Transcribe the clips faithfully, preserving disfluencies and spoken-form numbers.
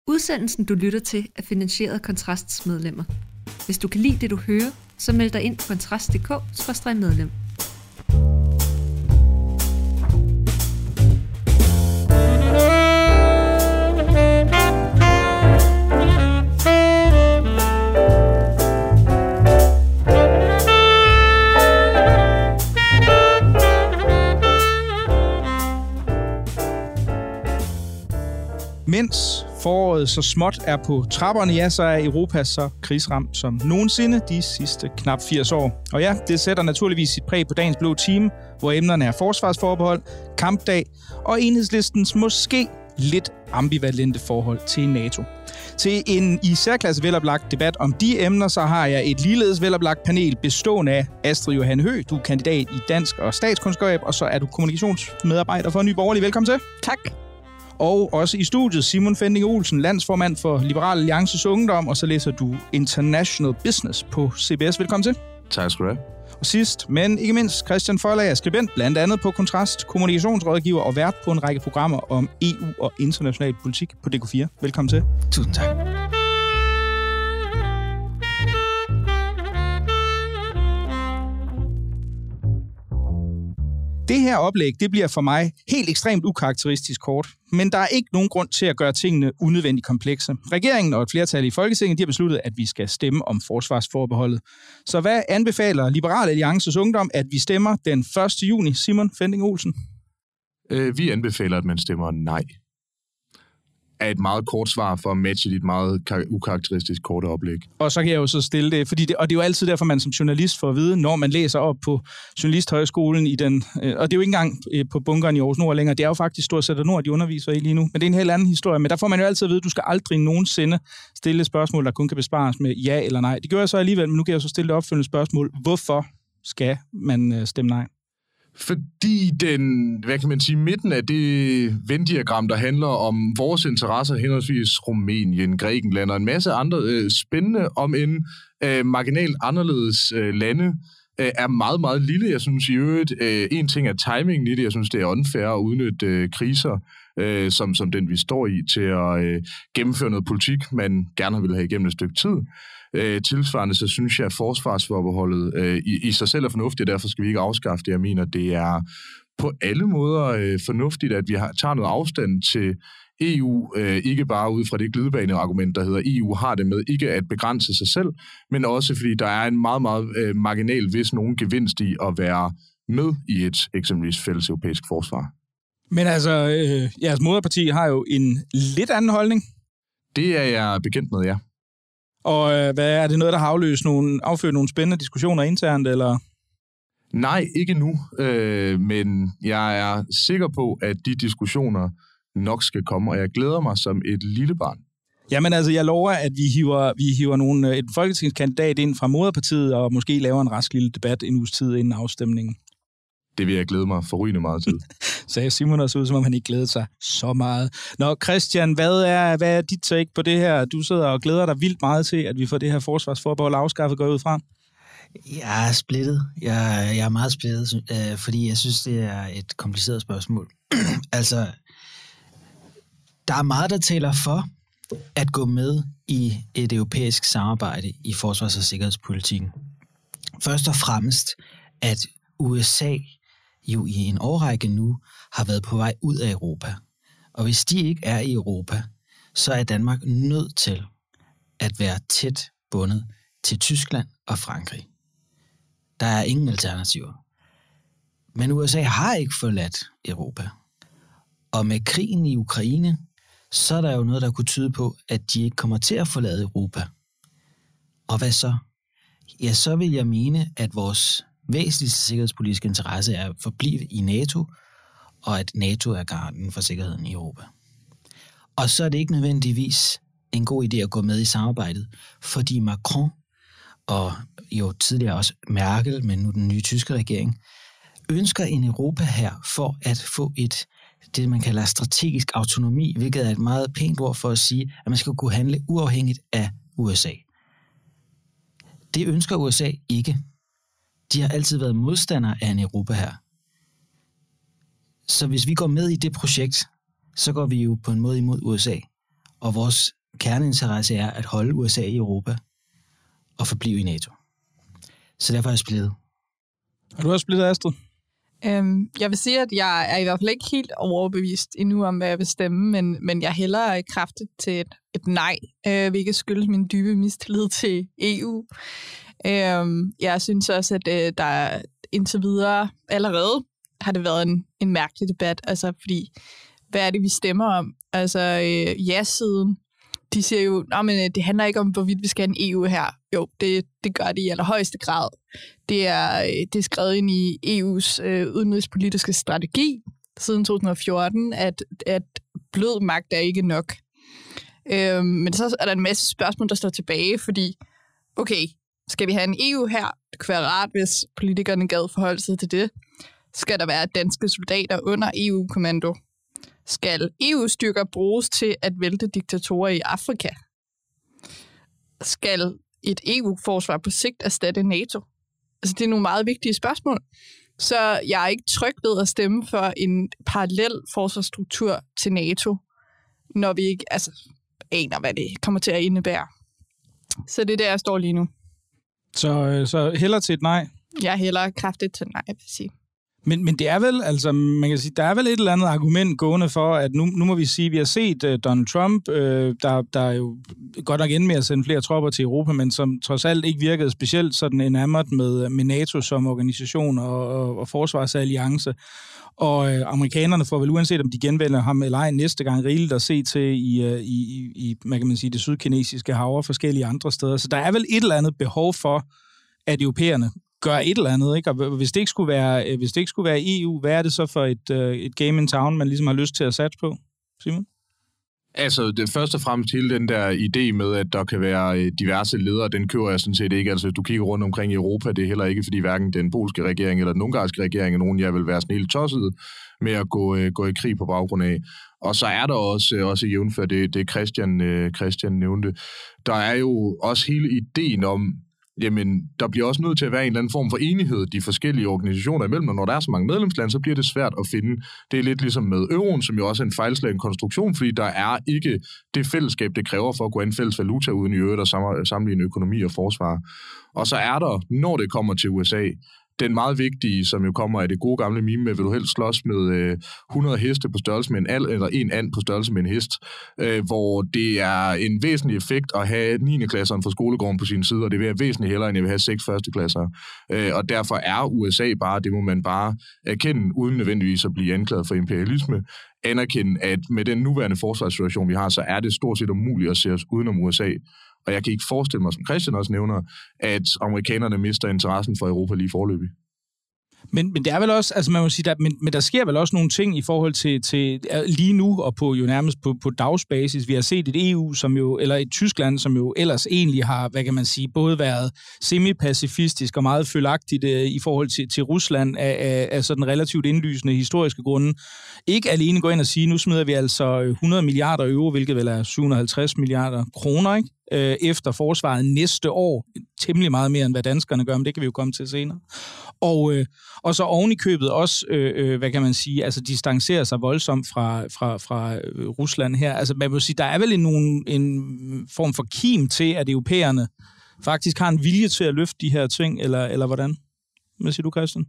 Udsendelsen, du lytter til, er finansieret af Kontrasts medlemmer. Hvis du kan lide det, du hører, så meld dig ind på kontrast punktum d k skråstreg medlem. Mens foråret så småt er på trapperne, ja, så er Europa så krigsramt som nogensinde de sidste knap firs år. Og ja, det sætter naturligvis sit præg på dagens blå time, hvor emnerne er forsvarsforbehold, kampdag og Enhedslistens måske lidt ambivalente forhold til NATO. Til en i særklasse veloplagt debat om de emner, så har jeg et ligeledes veloplagt panel bestående af Astrid Johan Høgh. Du er kandidat i dansk og statskundskab, og så er du kommunikationsmedarbejder for Nye Borgerlige. Velkommen til. Tak. Og også i studiet Simon Fending Olsen, landsformand for Liberal Alliances Ungdom, og så læser du International Business på C B S. Velkommen til. Tak skal du have. Og sidst, men ikke mindst, Christian Forlager, skribent blandt andet på Kontrast, kommunikationsrådgiver og vært på en række programmer om E U og international politik på D K fire. Velkommen til. Tusind tak. Det her oplæg, det bliver for mig helt ekstremt ukarakteristisk kort, men der er ikke nogen grund til at gøre tingene unødvendigt komplekse. Regeringen og et flertal i Folketinget, de har besluttet, at vi skal stemme om forsvarsforbeholdet. Så hvad anbefaler Liberal Alliances Ungdom, at vi stemmer den første juni? Simon Fending Olsen? Øh, vi anbefaler, at man stemmer nej. Er et meget kort svar for at matche dit meget ukarakteristisk korte oplæg. Og så kan jeg jo så stille det, fordi det, og det er jo altid derfor, man som journalist får at vide, når man læser op på Journalisthøjskolen i den, og det er jo ikke engang på bunkeren i Aarhus Nord længere, det er jo faktisk Stort Sætter Nord, de underviser i lige nu, men det er en helt anden historie, men der får man jo altid at vide, at du skal aldrig nogensinde stille spørgsmål, der kun kan besvares med ja eller nej. Det gør jeg så alligevel, men nu kan jeg så stille det opfølgende spørgsmål. Hvorfor skal man stemme nej? Fordi den, hvad kan man sige, midten af det Venn-diagram, der handler om vores interesser, henholdsvis Rumænien, Grækenland og en masse andre øh, spændende, om en øh, marginalt anderledes øh, lande, øh, er meget, meget lille. Jeg synes i øvrigt, øh, en ting er timingen i det. Jeg synes, det er unfair at udnytte øh, kriser, øh, som, som den vi står i, til at øh, gennemføre noget politik, man gerne vil have igennem et stykke tid. Øh, tilsvarende, så synes jeg, at forsvarsforbeholdet øh, i, i sig selv er fornuftigt, og derfor skal vi ikke afskaffe det. Jeg mener, det er på alle måder øh, fornuftigt, at vi har, tager noget afstand til E U, øh, ikke bare ud fra det glidebaneargument, der hedder, E U har det med ikke at begrænse sig selv, men også fordi der er en meget, meget øh, marginal, hvis nogen gevinst i at være med i et eksempelvis fælles europæisk forsvar. Men altså, øh, jeres moderparti har jo en lidt anden holdning. Det er jeg bekendt med, ja. Og øh, hvad er det noget, der har afløst nogle, affødt nogle spændende diskussioner internt, eller? Nej, ikke nu, øh, men jeg er sikker på, at de diskussioner nok skal komme, og jeg glæder mig som et lille barn. Jamen altså, jeg lover, at vi hiver, vi hiver nogle, et folketingskandidat ind fra moderpartiet, og måske laver en rask lille debat en uges tid inden afstemningen. Det vil jeg glæde mig forrygende meget til. Sagde Simon også ud, som om han ikke glæder sig så meget. Nå, Christian, hvad er, hvad er dit take på det her? Du sidder og glæder dig vildt meget til, at vi får det her forsvarsforbehold afskaffet, går ud fra. Jeg er splittet. Jeg, jeg er meget splittet, øh, fordi jeg synes, det er et kompliceret spørgsmål. Altså, der er meget, der taler for at gå med i et europæisk samarbejde i forsvars- og sikkerhedspolitikken. Først og fremmest, at U S A jo i en årrække nu har været på vej ud af Europa. Og hvis de ikke er i Europa, så er Danmark nødt til at være tæt bundet til Tyskland og Frankrig. Der er ingen alternativer. Men U S A har ikke forladt Europa. Og med krigen i Ukraine, så er der jo noget, der kunne tyde på, at de ikke kommer til at forlade Europa. Og hvad så? Ja, så vil jeg mene, at vores væsentligste sikkerhedspolitiske interesse er at forblive i NATO, og at NATO er garanten for sikkerheden i Europa. Og så er det ikke nødvendigvis en god idé at gå med i samarbejdet, fordi Macron og jo tidligere også Merkel, men nu den nye tyske regering, ønsker en Europa her for at få et, det man kalder strategisk autonomi, hvilket er et meget pænt ord for at sige, at man skal kunne handle uafhængigt af U S A. Det ønsker U S A ikke. De har altid været modstandere af en Europa her. Så hvis vi går med i det projekt, så går vi jo på en måde imod U S A. Og vores kerneinteresse er at holde U S A i Europa og forblive i NATO. Så derfor er jeg splittet. Er du også splittet, Astrid? Øhm, jeg vil sige, at jeg er i hvert fald ikke helt overbevist endnu om, hvad jeg vil stemme, men, men jeg hælder kraftigt til et, et nej, øh, hvilket skyldes min dybe mistillid til E U. Øhm, jeg synes også, at øh, der indtil videre allerede har det været en, en mærkelig debat, altså fordi, hvad er det, vi stemmer om? Altså, øh, ja-siden, de siger jo, at det handler ikke om, hvorvidt vi skal have en E U her. Jo, det, det gør det i allerhøjeste grad. Det er, det er skrevet ind i E U's øh, udenrigspolitiske strategi siden to tusind og fjorten, at, at blød magt er ikke nok. Øh, men så er der en masse spørgsmål, der står tilbage, fordi, okay, skal vi have en E U her? Det kunne være rart, hvis politikerne gad forholde sig til det. Skal der være danske soldater under E U-kommando? Skal E U-styrker bruges til at vælte diktatorer i Afrika? Skal et E U-forsvar på sigt erstatte NATO? Altså, det er nogle meget vigtige spørgsmål. Så jeg er ikke tryg ved at stemme for en parallel forsvarsstruktur til NATO, når vi ikke altså, aner, hvad det kommer til at indebære. Så det er der, jeg står lige nu. Så, så hellere til et nej? Jeg hælder kraftigt til et nej, vil jeg sige. Men, men det er vel, altså, man kan sige, der er vel et eller andet argument gående for, at nu, nu må vi sige, at vi har set uh, Donald Trump, uh, der, der er jo godt nok endte med at sende flere tropper til Europa, men som trods alt ikke virkede specielt sådan enamored med, med NATO som organisation og, og, og forsvarsalliance. Og uh, amerikanerne får vel uanset, om de genvælger ham eller ej næste gang rigeligt at se til i, uh, i, i hvad kan man sige, det sydkinesiske hav og forskellige andre steder. Så der er vel et eller andet behov for, at europæerne gør et eller andet, ikke? Og hvis det ikke skulle være, hvis det ikke skulle være E U, hvad er det så for et, uh, et game in town, man ligesom har lyst til at satse på, Simon? Altså, det først og fremmest hele den der idé med, at der kan være diverse ledere, den kører jeg sådan set ikke. Altså, hvis du kigger rundt omkring i Europa, det er heller ikke, fordi hverken den polske regering eller den ungarske regering er nogen, jeg vil være sådan helt tosset med at gå, øh, gå i krig på baggrund af. Og så er der også, øh, også jævnfør det, det Christian, øh, Christian nævnte, der er jo også hele ideen om, jamen, der bliver også nødt til at være en eller anden form for enighed de forskellige organisationer imellem, og når der er så mange medlemslande, så bliver det svært at finde. Det er lidt ligesom med euroen, som jo også er en fejlslagen konstruktion, fordi der er ikke det fællesskab, det kræver for at gå af en fælles valuta uden i øvrigt at sammenligne økonomi og forsvar. Og så er der, når det kommer til U S A, den meget vigtige, som jo kommer af det gode gamle meme med, vil du helst slås med øh, hundrede heste på størrelse med en al, eller en and på størrelse med en hest, øh, hvor det er en væsentlig effekt at have niende klasseren fra skolegården på sin side, og det vil være væsentligt hellere, end jeg vil have seks første klasser. Øh, og derfor er U S A bare, det må man bare erkende, uden nødvendigvis at blive anklaget for imperialisme, anerkende, at med den nuværende forsvarssituation, vi har, så er det stort set umuligt at se os udenom U S A. Og jeg kan ikke forestille mig, som Christian også nævner, at amerikanerne mister interessen for Europa lige foreløbig. Men, men det er vel også, altså man må sige, der, men, men der sker vel også nogle ting i forhold til, til lige nu og på jo nærmest på, på dagsbasis. Vi har set et E U, som jo, eller et Tyskland, som jo ellers egentlig har, hvad kan man sige, både været semi-pacifistisk og meget følagtigt uh, i forhold til, til Rusland af, af, af sådan relativt indlysende historiske grunde. Ikke alene gå ind og sige, nu smider vi altså hundrede milliarder euro, hvilket vel er syv hundrede og halvtreds milliarder kroner, ikke? Efter forsvaret næste år. Temmelig meget mere, end hvad danskerne gør, men det kan vi jo komme til senere. Og, øh, og så oven i købet også, øh, hvad kan man sige, altså distancerer sig voldsomt fra, fra, fra øh, Rusland her. Altså man må sige, der er vel en, nogen, en form for kim til, at europæerne faktisk har en vilje til at løfte de her ting, eller, eller hvordan? Hvad siger du, Christian?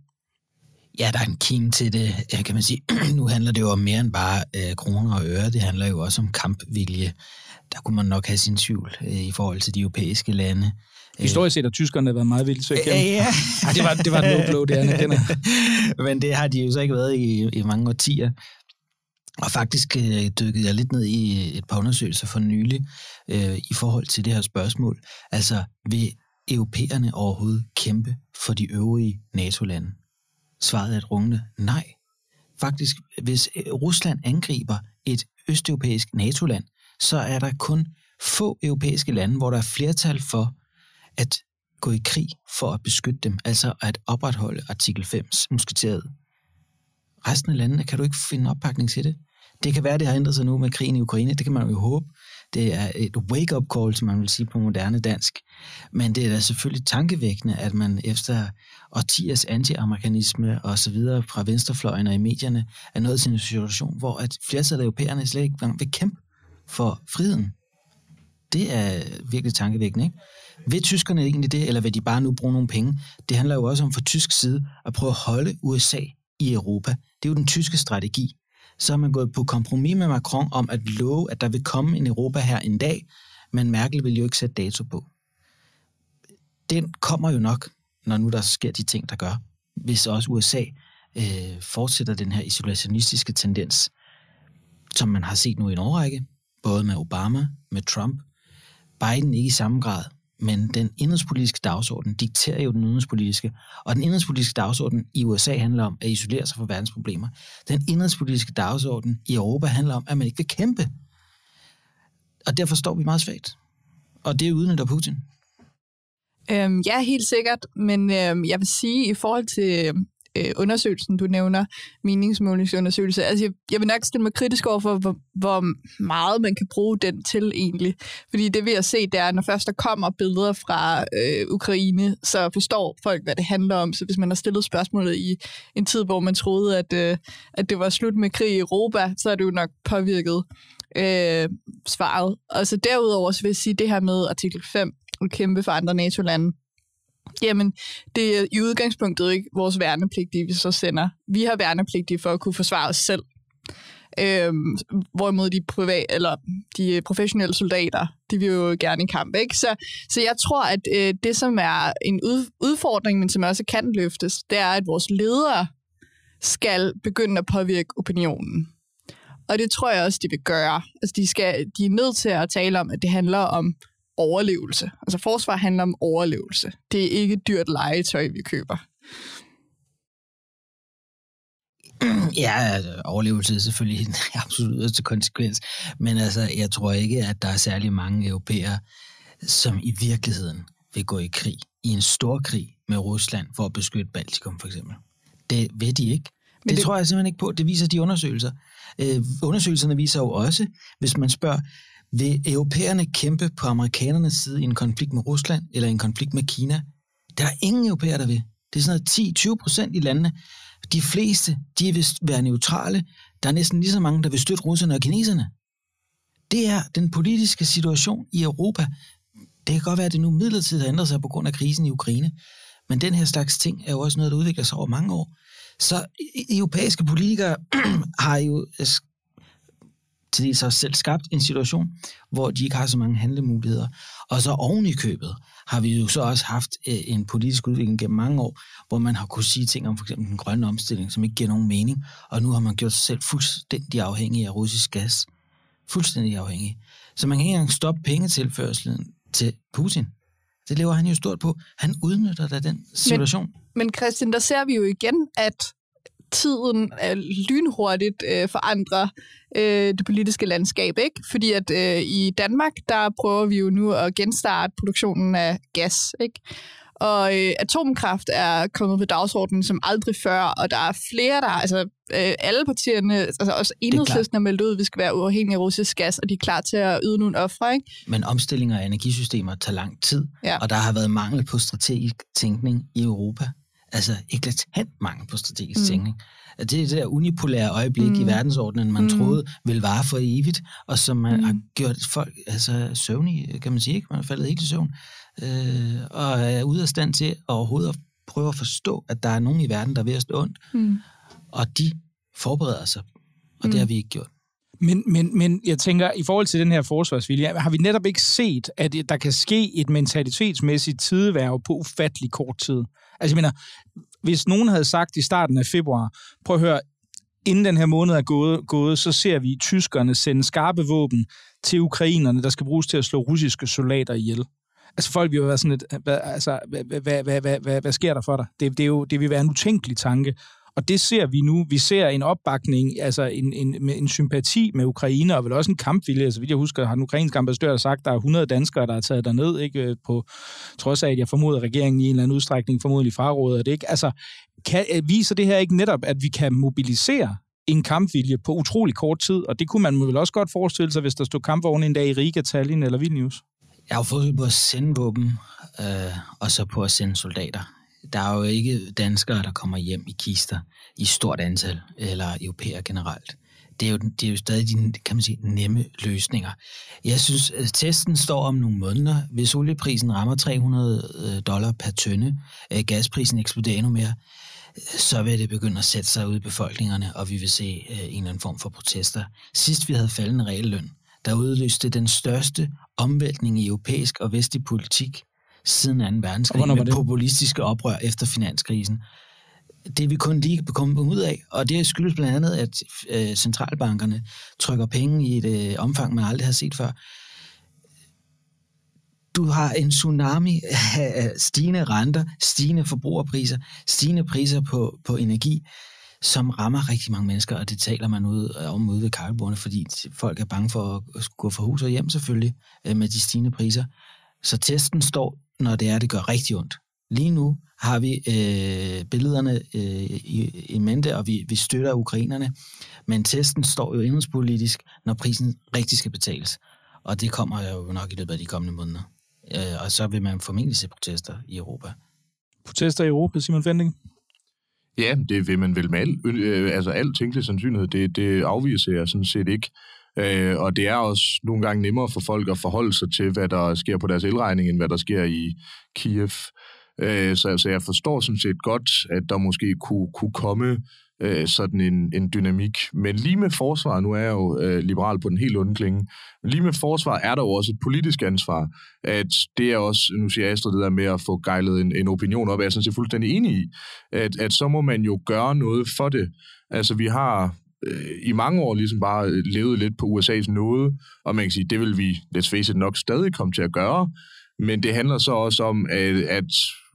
Ja, der er en kim til det, kan man sige. Nu handler det jo om mere end bare øh, kroner og øre. Det handler jo også om kampvilje. Der kunne man nok have sin tvivl øh, i forhold til de europæiske lande. Historisk set har tyskerne været meget vildt til at kende. Ja, ja. Ej, det var, det var et no-blow, det anerkender. Men det har de jo så ikke været i, i mange årtier. Og faktisk øh, dykkede jeg lidt ned i et par undersøgelser for nylig øh, i forhold til det her spørgsmål. Altså, vil europæerne overhovedet kæmpe for de øvrige NATO-lande? Svaret er et rungende nej. Faktisk, hvis Rusland angriber et østeuropæisk NATO-land, så er der kun få europæiske lande, hvor der er flertal for at gå i krig for at beskytte dem, altså at opretholde artikel fem musketeret. Resten af landene kan du ikke finde opbakning til det. Det kan være, det har ændret sig nu med krigen i Ukraine, det kan man jo håbe. Det er et wake-up call, som man vil sige på moderne dansk. Men det er da selvfølgelig tankevækkende, at man efter årtiers anti-amerikanisme og så videre fra venstrefløjen og i medierne er nået til en situation, hvor at flertallet af europæerne slet ikke vil kæmpe for friheden. Det er virkelig tankevækkende, ikke? Vil tyskerne egentlig det, eller vil de bare nu bruge nogle penge? Det handler jo også om fra tysk side at prøve at holde U S A i Europa. Det er jo den tyske strategi. Så har man gået på kompromis med Macron om at love, at der vil komme en Europa her en dag, men Merkel vil jo ikke sætte dato på. Den kommer jo nok, når nu der sker de ting, der gør. Hvis også U S A øh, fortsætter den her isolationistiske tendens, som man har set nu i en årrække, både med Obama, med Trump. Biden ikke i samme grad, men den indrigspolitiske dagsorden dikterer jo den udenrigspolitiske, og den indrigspolitiske dagsorden i U S A handler om at isolere sig fra verdens problemer. Den indrigspolitiske dagsorden i Europa handler om, at man ikke vil kæmpe. Og derfor står vi meget svagt. Og det udnytter Putin. Øhm, ja, helt sikkert, men øhm, jeg vil sige, i forhold til øh, undersøgelsen, du nævner, meningsmålingsundersøgelse, altså jeg, jeg vil nok stille mig kritisk over for, hvor, hvor meget man kan bruge den til egentlig. Fordi det vi har set, det er, når først der kommer billeder fra øh, Ukraine, så forstår folk, hvad det handler om. Så hvis man har stillet spørgsmålet i en tid, hvor man troede, at, øh, at det var slut med krig i Europa, så er det jo nok påvirket øh, svaret. Og så derudover så vil jeg sige det her med artikel fem, at kæmpe for andre NATO-lande. Jamen, det er i udgangspunktet ikke vores værnepligtige, vi så sender. Vi har værnepligtige for at kunne forsvare os selv. Øhm, hvorimod de, privat, eller de professionelle soldater, de vil jo gerne i kamp, ikke? Så, så jeg tror, at øh, det, som er en ud, udfordring, men som også kan løftes, det er, at vores ledere skal begynde at påvirke opinionen. Og det tror jeg også, de vil gøre. Altså, de, skal, de er nødt til at tale om, at det handler om overlevelse. Altså forsvar handler om overlevelse. Det er ikke dyrt legetøj, vi køber. Ja, altså, overlevelse er selvfølgelig en absolut yderste konsekvens. Men altså, jeg tror ikke, at der er særlig mange europæere, som i virkeligheden vil gå i krig. I en stor krig med Rusland for at beskytte Baltikum, for eksempel. Det ved de ikke. Det, det tror jeg simpelthen ikke på. Det viser de undersøgelser. Øh, undersøgelserne viser jo også, hvis man spørger, vil europæerne kæmpe på amerikanernes side i en konflikt med Rusland eller en konflikt med Kina? Der er ingen europæere, der vil. Det er sådan noget ti til tyve procent i landene. De fleste, de vil være neutrale. Der er næsten lige så mange, der vil støtte russerne og kineserne. Det er den politiske situation i Europa. Det kan godt være, at det nu midlertidigt har ændret sig på grund af krisen i Ukraine. Men den her slags ting er jo også noget, der udvikler sig over mange år. Så europæiske politikere har jo til det så selv skabt en situation, hvor de ikke har så mange handlemuligheder. Og så oven i købet har vi jo så også haft en politisk udvikling gennem mange år, hvor man har kunnet sige ting om for eksempel den grønne omstilling, som ikke giver nogen mening, og nu har man gjort sig selv fuldstændig afhængig af russisk gas. Fuldstændig afhængig. Så man kan ikke engang stoppe pengetilførselen til Putin. Det lever han jo stort på. Han udnytter da den situation. Men, men Christian, der ser vi jo igen, at tiden er lynhurtigt øh, forandrer øh, det politiske landskab, ikke? Fordi at øh, i Danmark, der prøver vi jo nu at genstarte produktionen af gas, ikke? Og øh, atomkraft er kommet på dagsordenen som aldrig før, og der er flere, der, altså øh, alle partierne, altså også Enhedslisten er meldt ud, at vi skal være uafhængige af russisk gas, og de er klar til at yde nogle ofre, ikke? Men omstillinger af energisystemer tager lang tid, ja. Og der har været mangel på strategisk tænkning i Europa. Altså eklatant mangel på strategisk mm. tænkning. Det er det der unipolære øjeblik mm. i verdensordenen, man mm. troede ville vare for evigt, og som man mm. har gjort folk altså, søvnige, kan man sige, ikke? Man er faldet helt i søvn, øh, og er ude af stand til at overhovedet prøve at forstå, at der er nogen i verden, der er ved at stå ondt, mm. og de forbereder sig, og mm. det har vi ikke gjort. Men, men, men jeg tænker, i forhold til den her forsvarsvilje, har vi netop ikke set, at der kan ske et mentalitetsmæssigt tideværv på ufattelig kort tid? Altså jeg mener, hvis nogen havde sagt i starten af februar, prøv at høre, inden den her måned er gået, gået så ser vi tyskerne sende skarpe våben til ukrainerne, der skal bruges til at slå russiske soldater ihjel. Altså folk vil jo være sådan lidt, hvad, altså, hvad, hvad, hvad, hvad, hvad, hvad sker der for dig? Det, det, er jo, det vil være en utænkelig tanke. Og det ser vi nu. Vi ser en opbakning, altså en, en, en sympati med Ukraine, og vel også en kampvilje. Altså, vidt jeg husker, har den ukrainske ambassadør sagt, at der er hundrede danskere, der er taget derned, ikke? På trods af, at jeg formoder, at regeringen i en eller anden udstrækning formodentlig fraråder det, ikke? Altså, kan, viser det her ikke netop, at vi kan mobilisere en kampvilje på utrolig kort tid? Og det kunne man vel også godt forestille sig, hvis der stod kampvogne en dag i Riga, Tallinn eller Vilnius? Jeg har fået på at sende våben, øh, og så på at sende soldater. Der er jo ikke danskere, der kommer hjem i kister i stort antal, eller europæer generelt. det er jo, det er jo stadig de, kan man sige, nemme løsninger. Jeg synes, at testen står om nogle måneder. Hvis olieprisen rammer tre hundrede dollar per tønde, gasprisen eksploderer endnu mere, så vil det begynde at sætte sig ud i befolkningerne, og vi vil se en eller anden form for protester. Sidst vi havde faldende realløn, der udløste den største omvæltning i europæisk og vestlig politik siden anden verdenskrig med populistiske oprør efter finanskrisen. Det er vi kun lige kommet ud af, og det skyldes blandt andet, at øh, centralbankerne trykker penge i et øh, omfang, man aldrig har set før. Du har en tsunami af stigende renter, stigende forbrugerpriser, stigende priser på, på energi, som rammer rigtig mange mennesker, og det taler man ud, om ude ved kakkelbordene, fordi folk er bange for at gå fra hus og hjem selvfølgelig øh, med de stigende priser. Så testen står, når det er, det gør rigtig ondt. Lige nu har vi øh, billederne øh, i, i mente, og vi, vi støtter ukrainerne, men testen står jo indrigspolitisk, når prisen rigtig skal betales. Og det kommer jo nok i løbet af de kommende måneder. Øh, og så vil man formentlig se protester i Europa. Protester i Europa, Simon Fending? Ja, det vil man vel med al, øh, altså al tænkelig sandsynlighed. Det, det afviser jeg sådan set ikke. Øh, og det er også nogle gange nemmere for folk at forholde sig til, hvad der sker på deres elregning, end hvad der sker i Kiev. Øh, så altså, jeg forstår sådan set godt, at der måske kunne, kunne komme øh, sådan en, en dynamik. Men lige med forsvar, nu er jeg jo øh, liberal på den helt onde klinge, men lige med forsvar er der jo også et politisk ansvar, at det er også, nu siger Astrid, det der med at få gejlet en, en opinion op, er jeg sådan set fuldstændig enig i, at, at så må man jo gøre noget for det. Altså vi har i mange år ligesom bare levet lidt på U S A's nåde, og man kan sige, det vil vi, let's face it, nok stadig komme til at gøre, men det handler så også om, at, at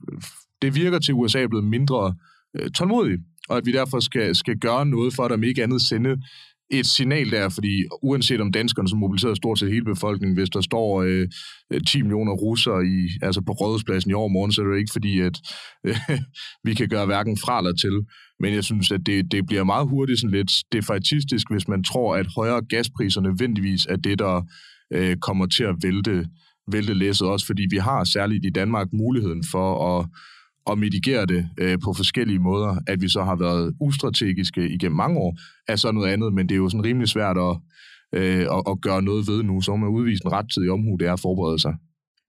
det virker til, at U S A er blevet mindre øh, tålmodig, og at vi derfor skal, skal gøre noget for, at der ikke andet sende et signal der, fordi uanset om danskerne, som mobiliserer stort set hele befolkningen, hvis der står øh, ti millioner russere i, altså på Rådhuspladsen i overmorgen, så er det ikke fordi, at øh, vi kan gøre hverken fra eller til. Men jeg synes, at det, det bliver meget hurtigt sådan lidt defaitistisk, hvis man tror, at højere gaspriser nødvendigvis er det, der øh, kommer til at vælte, vælte læsset også, fordi vi har særligt i Danmark muligheden for at og mitigere det øh, på forskellige måder. At vi så har været ustrategiske igennem mange år, er så noget andet, men det er jo sådan rimelig svært at, øh, at, at gøre noget ved nu, så man udvise en rettidig omhu, det er at forberede sig.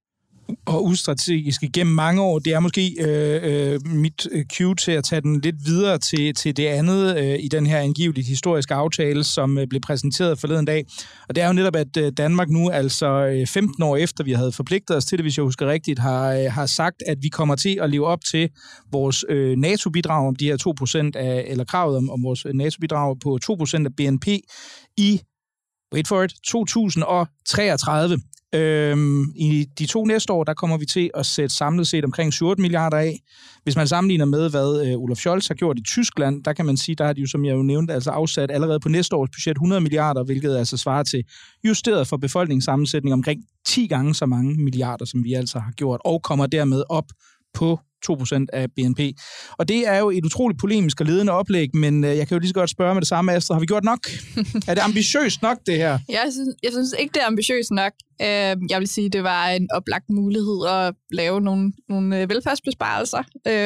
Og ustrategisk igennem mange år, det er måske øh, øh, mit cue til at tage den lidt videre til, til det andet øh, i den her angiveligt historiske aftale, som øh, blev præsenteret forleden dag. Og det er jo netop, at øh, Danmark nu, altså femten år efter vi havde forpligtet os til det, hvis jeg husker rigtigt, har, øh, har sagt, at vi kommer til at leve op til vores øh, NATO-bidrag om de her to procent af, eller kravet om, om vores NATO-bidrag på to procent af B N P i, wait for it, to tusind og treogtredive. Øhm, I de to næste år, der kommer vi til at sætte samlet set omkring syv otte milliarder af. Hvis man sammenligner med, hvad øh, Olaf Scholz har gjort i Tyskland, der kan man sige, der har de jo, som jeg jo nævnte, altså afsat allerede på næste års budget hundrede milliarder, hvilket altså svarer til justeret for befolkningssammensætning omkring ti gange så mange milliarder, som vi altså har gjort, og kommer dermed op på to procent af B N P. Og det er jo et utroligt polemisk og ledende oplæg, men øh, jeg kan jo lige så godt spørge med det samme, Astrid. Har vi gjort nok? Er det ambitiøst nok, det her? Jeg synes, jeg synes ikke, det er ambitiøst nok. Jeg vil sige, det var en oplagt mulighed at lave nogle, nogle velfærdsbesparelser.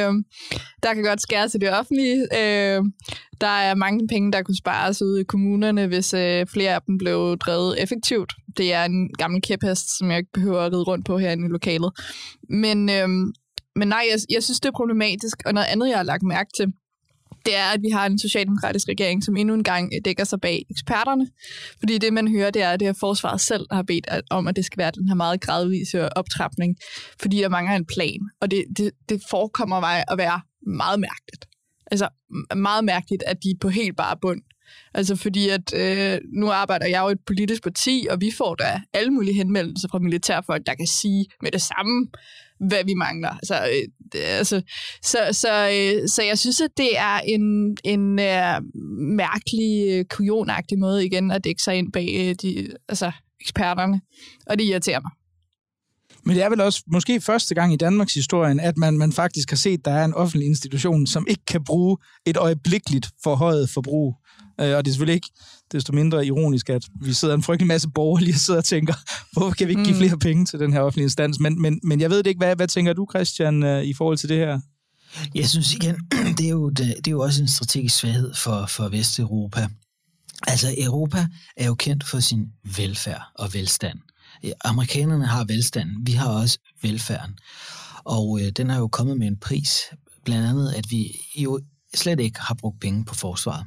Der kan godt skære til det offentlige. Der er mange penge, der kunne spares ude i kommunerne, hvis flere af dem blev drevet effektivt. Det er en gammel kæphest, som jeg ikke behøver at ride rundt på herinde i lokalet. Men Men nej, jeg, jeg synes, det er problematisk, og noget andet, jeg har lagt mærke til, det er, at vi har en socialdemokratisk regering, som endnu en gang dækker sig bag eksperterne. Fordi det, man hører, det er, at det her forsvaret selv har bedt om, at det skal være den her meget gradvise optrapning, fordi der mangler en plan. Og det, det, det forekommer mig at være meget mærkeligt. Altså meget mærkeligt, at de er på helt bare bund. Altså fordi, at øh, nu arbejder jeg jo i et politisk parti, og vi får da alle mulige henvendelser fra militærfolk, der kan sige med det samme, hvad vi mangler. Altså, øh, det, altså, så, så, øh, så jeg synes, at det er en, en øh, mærkelig, øh, kujonagtig måde igen at dække sig ind bag øh, de, altså, eksperterne, og det irriterer mig. Men det er vel også måske første gang i Danmarks historien, at man, man faktisk har set, at der er en offentlig institution, som ikke kan bruge et øjeblikkeligt forhøjet forbrug. Og det er selvfølgelig ikke desto mindre ironisk, at vi sidder en frygtelig masse borgerlige og sidder og tænker, hvorfor kan vi ikke give flere penge til den her offentlige instans? Men, men, men jeg ved det ikke, hvad, hvad tænker du, Christian, i forhold til det her? Jeg synes igen, det er jo, det, det er jo også en strategisk svaghed for, for Vesteuropa, Altså, Europa er jo kendt for sin velfærd og velstand. Amerikanerne har velstand, vi har også velfærden. Og øh, den er jo kommet med en pris, blandt andet, at vi jo slet ikke har brugt penge på forsvaret.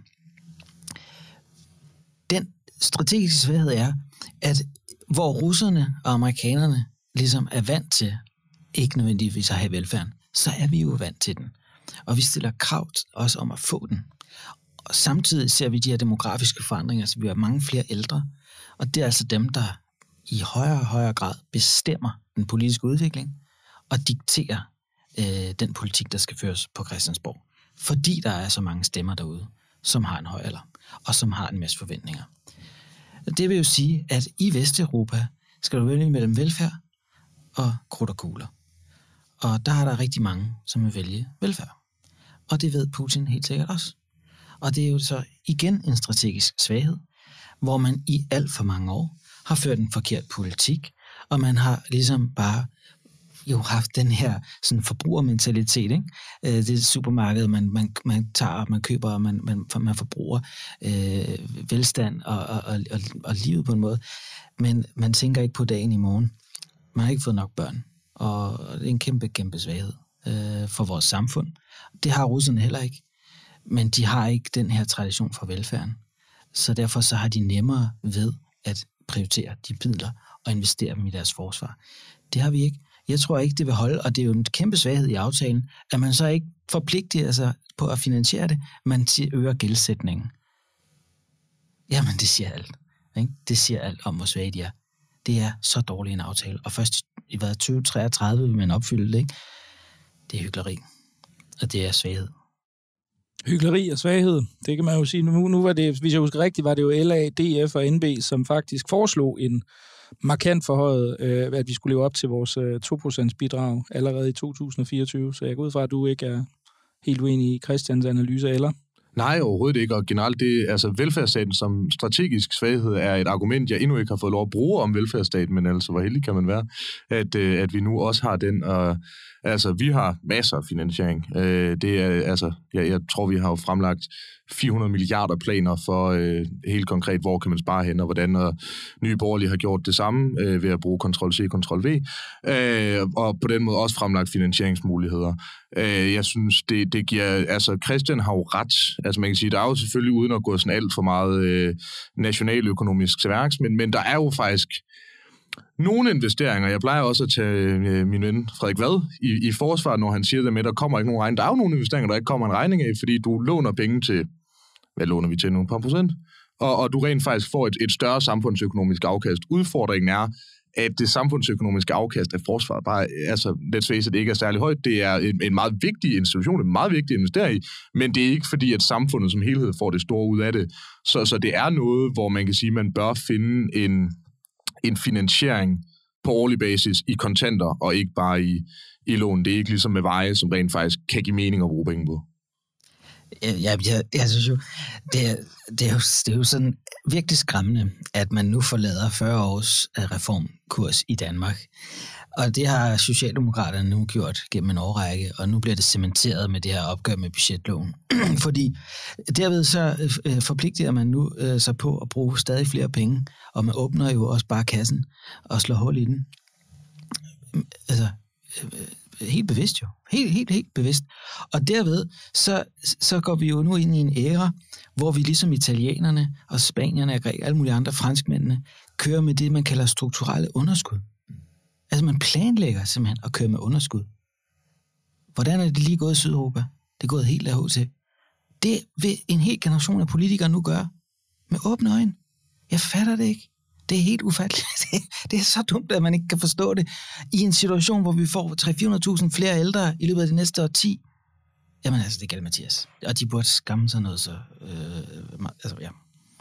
Den strategiske svaghed er, at hvor russerne og amerikanerne ligesom er vant til ikke nødvendigvis at have velfærden, så er vi jo vant til den. Og vi stiller krav også om at få den. Og samtidig ser vi de her demografiske forandringer, så vi har mange flere ældre, og det er altså dem, der i højere og højere grad bestemmer den politiske udvikling og dikterer øh, den politik, der skal føres på Christiansborg. Fordi der er så mange stemmer derude, som har en høj alder, og som har en masse forventninger. Det vil jo sige, at i Vesteuropa skal du vælge mellem velfærd og krudt og kugler. Og der er der rigtig mange, som vil vælge velfærd. Og det ved Putin helt sikkert også. Og det er jo så igen en strategisk svaghed, hvor man i alt for mange år har ført en forkert politik, og man har ligesom bare jo haft den her sådan forbrugermentalitet, ikke? Det er supermarkedet, man, man, man tager, man køber, og man, man, man forbruger øh, velstand og, og, og, og livet på en måde. Men man tænker ikke på dagen i morgen. Man har ikke fået nok børn, og det er en kæmpe, kæmpe svaghed øh, for vores samfund. Det har russerne heller ikke, men de har ikke den her tradition for velfærden. Så derfor så har de nemmere ved at prioritere de midler og investere dem i deres forsvar. Det har vi ikke. Jeg tror ikke, det vil holde, og det er jo en kæmpe svaghed i aftalen, at man så ikke forpligter sig på at finansiere det, man øger gældsætningen. Jamen, det siger alt. Ikke? Det siger alt om, hvor svage de er. Det er så dårlig en aftale, og først i tyve treogtredive vil man opfylde det, ikke? Det er hykleri, og det er svaghed. Hykleri og svaghed, det kan man jo sige. Nu, nu var det, hvis jeg husker rigtigt, var det jo L A, D F og N B, som faktisk foreslog en markant forhøjet, øh, at vi skulle leve op til vores øh, to procent bidrag allerede i to tusind og fireogtyve. Så jeg går ud fra, at du ikke er helt uenig i Christians analyse, eller? Nej, overhovedet ikke, og generelt det, altså velfærdsstaten som strategisk svaghed er et argument, jeg endnu ikke har fået lov at bruge om velfærdsstaten, men altså, hvor heldig kan man være, at, øh, at vi nu også har den, og altså, vi har masser af finansiering. Øh, det er, altså, jeg, jeg tror, vi har jo fremlagt fire hundrede milliarder planer for øh, helt konkret, hvor kan man spare hen, og hvordan, og Nye Borgerlige har gjort det samme øh, ved at bruge kontrol C, kontrol V, øh, og på den måde også fremlagt finansieringsmuligheder. Øh, jeg synes, det, det giver, altså Christian har jo ret, altså man kan sige, der er jo selvfølgelig uden at gå sådan alt for meget øh, nationaløkonomisk til værks, men, men der er jo faktisk nogle investeringer. Jeg plejer også at tage øh, min ven Frederik Vad i, i forsvaret, når han siger det med, der kommer ikke nogen regning. Der er jo nogle investeringer, der ikke kommer en regning af, fordi du låner penge til, hvad låner vi til nu, par procent? Og, og du rent faktisk får et, et større samfundsøkonomisk afkast. Udfordringen er, at det samfundsøkonomiske afkast af forsvaret bare, altså, let's face it, ikke er særlig højt. Det er en, en meget vigtig institution, en meget vigtig at investere i, men det er ikke fordi, at samfundet som helhed får det store ud af det. Så, så det er noget, hvor man kan sige, at man bør finde en en finansiering på årlig basis i kontanter, og ikke bare i, i lån. Det er ikke ligesom med veje, som rent faktisk kan give mening at bruge penge på. Ja, jeg, jeg synes jo det, er, det, er jo, det er jo sådan virkelig skræmmende, at man nu forlader fyrre års reformkurs i Danmark. Og det har Socialdemokraterne nu gjort gennem en årrække, og nu bliver det cementeret med det her opgør med budgetloven. Fordi derved så øh, forpligter man nu øh, sig på at bruge stadig flere penge, og man åbner jo også bare kassen og slår hul i den. Altså, øh, helt bevidst jo. Helt, helt, helt bevidst. Og derved så, så går vi jo nu ind i en æra, hvor vi ligesom italienerne og spanierne og alle mulige andre franskmændene kører med det, man kalder strukturelle underskud. Altså, man planlægger simpelthen at køre med underskud. Hvordan er det lige gået i Sydeuropa? Det er gået helt af til. Det vil en hel generation af politikere nu gøre. Med åbne øjne. Jeg fatter det ikke. Det er helt ufatteligt. Det, det er så dumt, at man ikke kan forstå det. I en situation, hvor vi får tre hundrede til fire hundrede tusind flere ældre i løbet af det næste årti. Jamen altså, det gælder Mathias. Og de burde skamme sig noget så... Øh, altså, ja.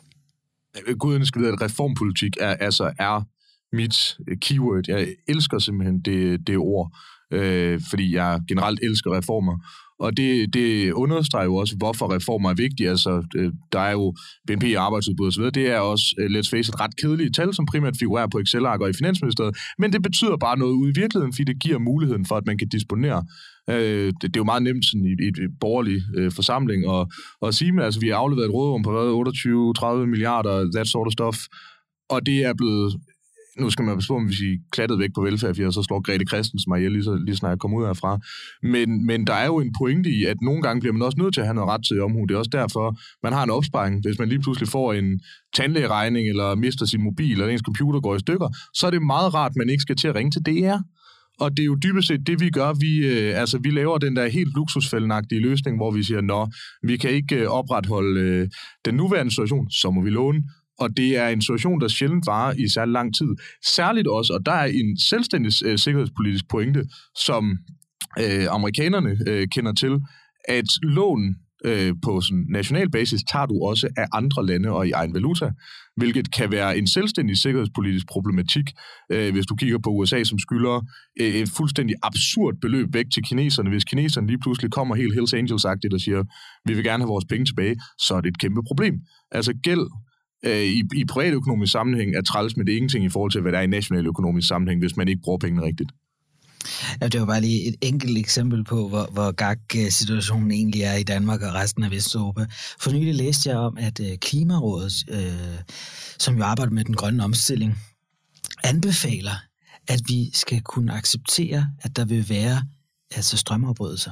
Guderne skal vide, at reformpolitik er, altså, er mit keyword. Jeg elsker simpelthen det, det ord. øh, fordi jeg generelt elsker reformer. Og det, det understreger jo også, hvorfor reformer er vigtige. Altså, der er jo B N P, arbejdsudbud osv. Det er også, let's face it, ret kedelige tal, som primært figurerer på Excel-ark og i Finansministeriet. Men det betyder bare noget ude i virkeligheden, fordi det giver muligheden for, at man kan disponere. Det, det er jo meget nemt sådan, i, i et borgerlig øh, forsamling at, at sige, men altså, vi har afleveret et råderum på otteogtyve til tredive milliarder, that sort of stuff. Og det er blevet... Nu skal man passe på, hvis I klattet væk på velfærd, for så slår Grete Christensen mig ihjel, lige, så, lige snart jeg kommer ud herfra. Men, men der er jo en pointe i, at nogle gange bliver man også nødt til at have noget ret til omhu. Det er også derfor, man har en opsparing. Hvis man lige pludselig får en tandlægeregning, eller mister sin mobil, eller ens computer går i stykker, så er det meget rart, at man ikke skal til at ringe til D R. Og det er jo dybest set det, vi gør. Vi, øh, altså, vi laver den der helt luksusfældenagtige løsning, hvor vi siger, nå, vi kan ikke øh, opretholde øh, den nuværende situation, så må vi låne. Og det er en situation, der sjældent varer i særlig lang tid. Særligt også, og der er en selvstændig øh, sikkerhedspolitisk pointe, som øh, amerikanerne øh, kender til, at lån øh, på sådan national basis tager du også af andre lande og i egen valuta, hvilket kan være en selvstændig sikkerhedspolitisk problematik, øh, hvis du kigger på U S A, som skylder øh, et fuldstændig absurd beløb væk til kineserne. Hvis kineserne lige pludselig kommer helt Hells Angels-agtigt og siger, vi vil gerne have vores penge tilbage, så er det et kæmpe problem. Altså gæld I, i privatøkonomisk sammenhæng er træls, men det er ingenting i forhold til, hvad der er i national økonomisk sammenhæng, hvis man ikke bruger pengene rigtigt. Ja, det var bare lige et enkelt eksempel på, hvor, hvor gak situationen egentlig er i Danmark og resten af Vesteuropa. For nylig læste jeg om, at øh, Klimarådet, øh, som jo arbejder med den grønne omstilling, anbefaler, at vi skal kunne acceptere, at der vil være altså strømafbrydelser.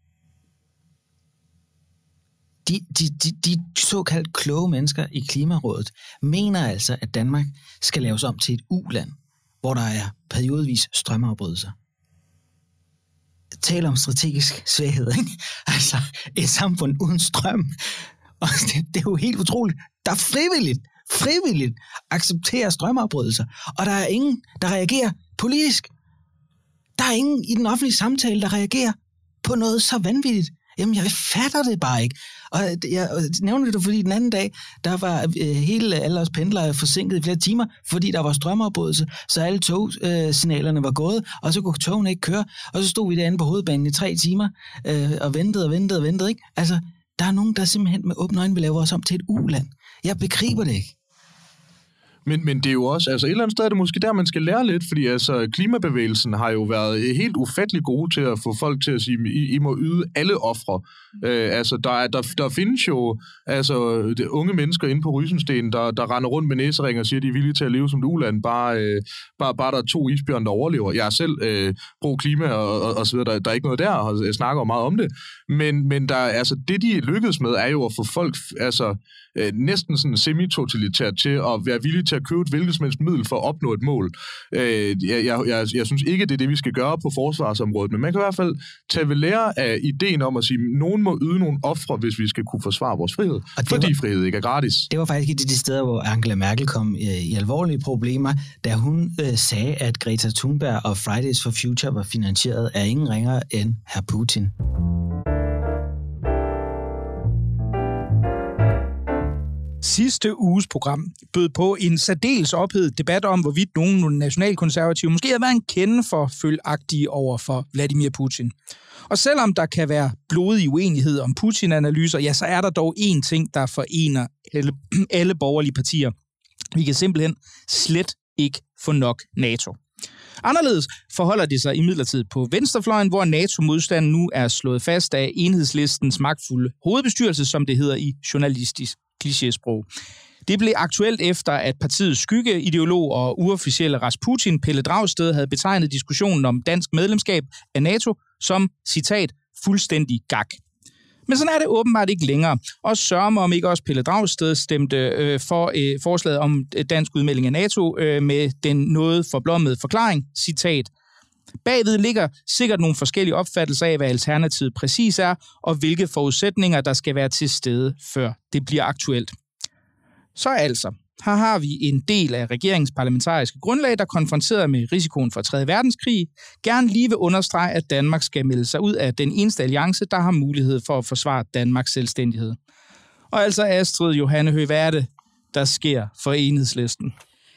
De, de, de, de såkaldt kloge mennesker i Klimarådet mener altså, at Danmark skal laves om til et u-land, hvor der er periodvis strømafbrydelser. Taler om strategisk svaghed, ikke? Altså et samfund uden strøm. Og det, det er jo helt utroligt. Der er frivilligt, frivilligt accepterer strømafbrydelser, og der er ingen, der reagerer politisk. Der er ingen i den offentlige samtale, der reagerer på noget så vanvittigt. Jamen, jeg fatter det bare ikke. Og jeg nævner det, fordi den anden dag, der var øh, hele alle os pendlere forsinket i flere timer, fordi der var strømafbrydelse, så alle togsignalerne øh, var gået, og så kunne togene ikke køre, og så stod vi derinde på hovedbanen i tre timer, øh, og ventede og ventede og ventede, ikke? Altså, der er nogen, der simpelthen med åbne øjne vil lave os om til et u-land. Jeg begriber det ikke. Men, men det er jo også, altså et eller andet sted er det måske der, man skal lære lidt, fordi altså klimabevægelsen har jo været helt ufattelig gode til at få folk til at sige, I, I må yde alle ofre. Øh, altså der, der, der findes jo altså de unge mennesker inde på Rysensten, der, der render rundt med næsering og siger, de er villige til at leve som et uland, bare, øh, bare, bare der er to isbjørn, der overlever. Jeg er selv øh, pro-klima og, og, og så videre, der, der er ikke noget der, og jeg snakker meget om det. Men, men der, altså, det, de lykkedes med, er jo at få folk altså, øh, næsten sådan semi-totalitært til at være villige til at købe et hvilket som helst middel for at opnå et mål. Øh, jeg, jeg, jeg, jeg synes ikke, det er det, vi skal gøre på forsvarsområdet, men man kan i hvert fald tage ved lære af ideen om at sige, at nogen må yde nogle ofre, hvis vi skal kunne forsvare vores frihed, fordi var, frihed ikke er gratis. Det var faktisk et af de steder, hvor Angela Merkel kom øh, i alvorlige problemer, da hun øh, sagde, at Greta Thunberg og Fridays for Future var finansieret af ingen ringere end herr Putin. Sidste uges program bød på en særdeles ophedet debat om, hvorvidt nogle nationalkonservative måske har været en kende for følagtige over for Vladimir Putin. Og selvom der kan være blodig uenighed om Putin-analyser, ja, så er der dog én ting, der forener alle, alle borgerlige partier. Vi kan simpelthen slet ikke få nok NATO. Anderledes forholder det sig imidlertid på venstrefløjen, hvor NATO-modstanden nu er slået fast af Enhedslistens magtfulde hovedbestyrelse, som det hedder i journalistisk klichésprog. Det blev aktuelt efter, at partiets skyggeideolog og uofficielle Rasputin, Pelle Dragsted, havde betegnet diskussionen om dansk medlemskab af NATO som, citat, fuldstændig gak. Men sådan er det åbenbart ikke længere. Og sørger om ikke også Pelle Dragsted stemte øh, for øh, forslaget om dansk udmelding af NATO øh, med den noget forblommede forklaring, citat. Bagved ligger sikkert nogle forskellige opfattelser af, hvad alternativet præcis er, og hvilke forudsætninger, der skal være til stede, før det bliver aktuelt. Så altså, her har vi en del af regeringens parlamentariske grundlag, der konfronteret med risikoen for tredje verdenskrig, gerne lige vil understrege, at Danmark skal melde sig ud af den eneste alliance, der har mulighed for at forsvare Danmarks selvstændighed. Og altså Astrid Johanne Høgh, hvad er det, der sker for Enhedslisten?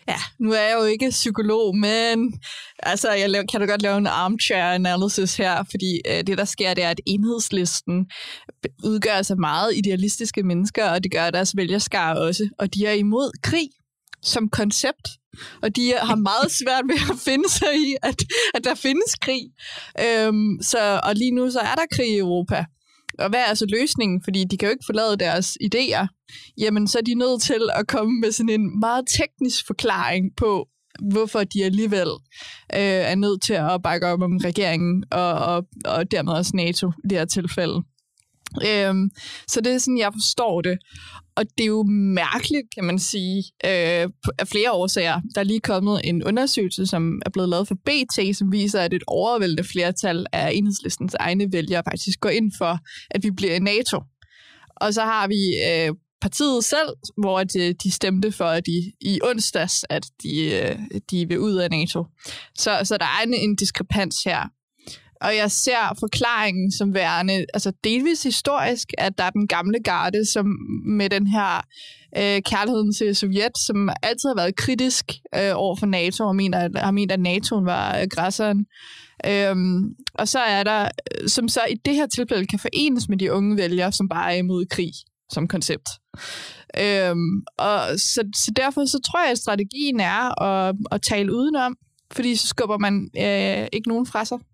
Ja, nu er jeg jo ikke psykolog, men altså, jeg laver, kan da godt lave en armchair analysis her, fordi øh, det, der sker, det er, at Enhedslisten udgør sig meget idealistiske mennesker, og det gør deres vælgerskare også, og de er imod krig som koncept, og de har meget svært ved at finde sig i, at, at der findes krig. Øhm, så, og lige nu så er der krig i Europa. Og hvad er altså løsningen? Fordi de kan jo ikke forlade deres idéer. Jamen, så er de nødt til at komme med sådan en meget teknisk forklaring på, hvorfor de alligevel øh, er nødt til at bakke op om regeringen, og, og, og dermed også NATO i det her tilfælde. Øhm, så det er sådan, jeg forstår det. Og det er jo mærkeligt, kan man sige, øh, af flere årsager. Der er lige kommet en undersøgelse, som er blevet lavet for B T, som viser, at et overvældende flertal af Enhedslistens egne vælgere faktisk går ind for, at vi bliver i NATO. Og så har vi øh, partiet selv, hvor de, de stemte for, at de i onsdags, at de, øh, de vil ud af NATO. Så, så der er en, en diskrepans her. Og jeg ser forklaringen som værende, altså delvis historisk, at der er den gamle garde, som med den her øh, kærligheden til Sovjet, som altid har været kritisk øh, over for NATO, og mener, at, har ment, at NATO var aggressoren. Øhm, og så er der, som så i det her tilfælde kan forenes med de unge vælgere, som bare er imod krig som koncept. Øhm, og så, så derfor så tror jeg, at strategien er at, at tale udenom, fordi så skubber man øh, ikke nogen fra sig.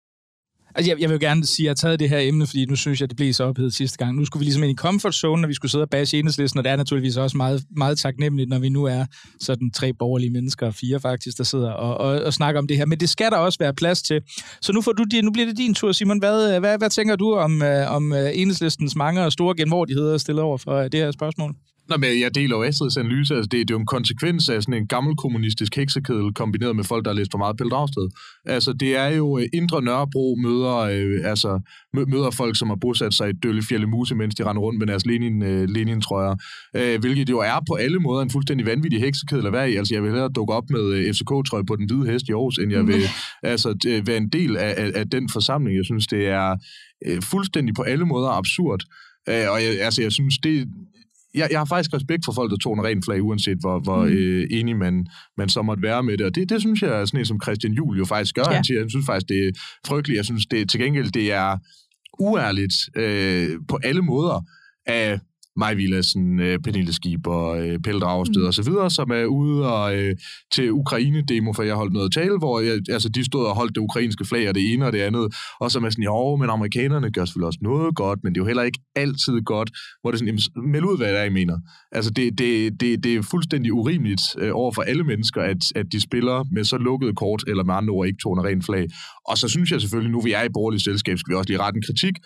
Altså, jeg, jeg vil jo gerne sige, at jeg har taget det her emne, fordi nu synes jeg, det blev så ophedet sidste gang. Nu skulle vi ligesom ind i comfort zone, når vi skulle sidde og bashe Enhedslisten, og det er naturligvis også meget, meget taknemmeligt, når vi nu er sådan tre borgerlige mennesker, fire faktisk, der sidder og, og, og snakker om det her. Men det skal der også være plads til. Så nu, får du, nu bliver det din tur, Simon. Hvad, hvad, hvad tænker du om, om Enhedslistens mange og store genvordigheder stillet over for det her spørgsmål? Nå, men jeg deler jo Astrids analyse. Altså, det, det er jo en konsekvens af sådan en gammel kommunistisk heksekedel kombineret med folk, der har læst for meget Pelle Dragsted. Altså, det er jo Indre Nørrebro møder, øh, altså, møder folk, som har bosat sig i Døllefjælde Muse, mens de render rundt med deres Lenin, øh, Lenin-trøjer. Øh, hvilket jo er på alle måder en fuldstændig vanvittig heksekedel at være i. Altså, jeg vil hellere dukke op med øh, F C K-trøje på den hvide hest i Aarhus, end jeg vil altså, øh, være en del af, af, af den forsamling. Jeg synes, det er øh, fuldstændig på alle måder absurd. Øh, og jeg, altså, jeg synes, det Jeg, jeg har faktisk respekt for folk, der toner rent flag, uanset hvor, hvor mm. øh, enig man, man så måtte være med det. Og det, det synes jeg er sådan en, som Christian Juhl jo faktisk gør. Ja. Han siger, jeg synes faktisk, det er frygteligt. Jeg synes, det til gengæld, det er uærligt øh, på alle måder af Maj Villadsen, øh, Pernille Skipper, øh, Pelle Dragsted mm. og så videre, som er ude og, øh, til Ukraine-demo, for jeg holdt noget tale, hvor jeg, altså, de stod og holdt det ukrainske flag og det ene og det andet, og så er man sådan, jo, men amerikanerne gør selvfølgelig også noget godt, men det er jo heller ikke altid godt, hvor det er sådan, jamen, meld ud, hvad det er, I mener. Altså, det, det, det, det er fuldstændig urimeligt øh, over for alle mennesker, at, at de spiller med så lukket kort, eller med andre ord ikke toner rent flag. Og så synes jeg selvfølgelig, nu vi er i borgerligt selskab, skal vi også lige rette en kritik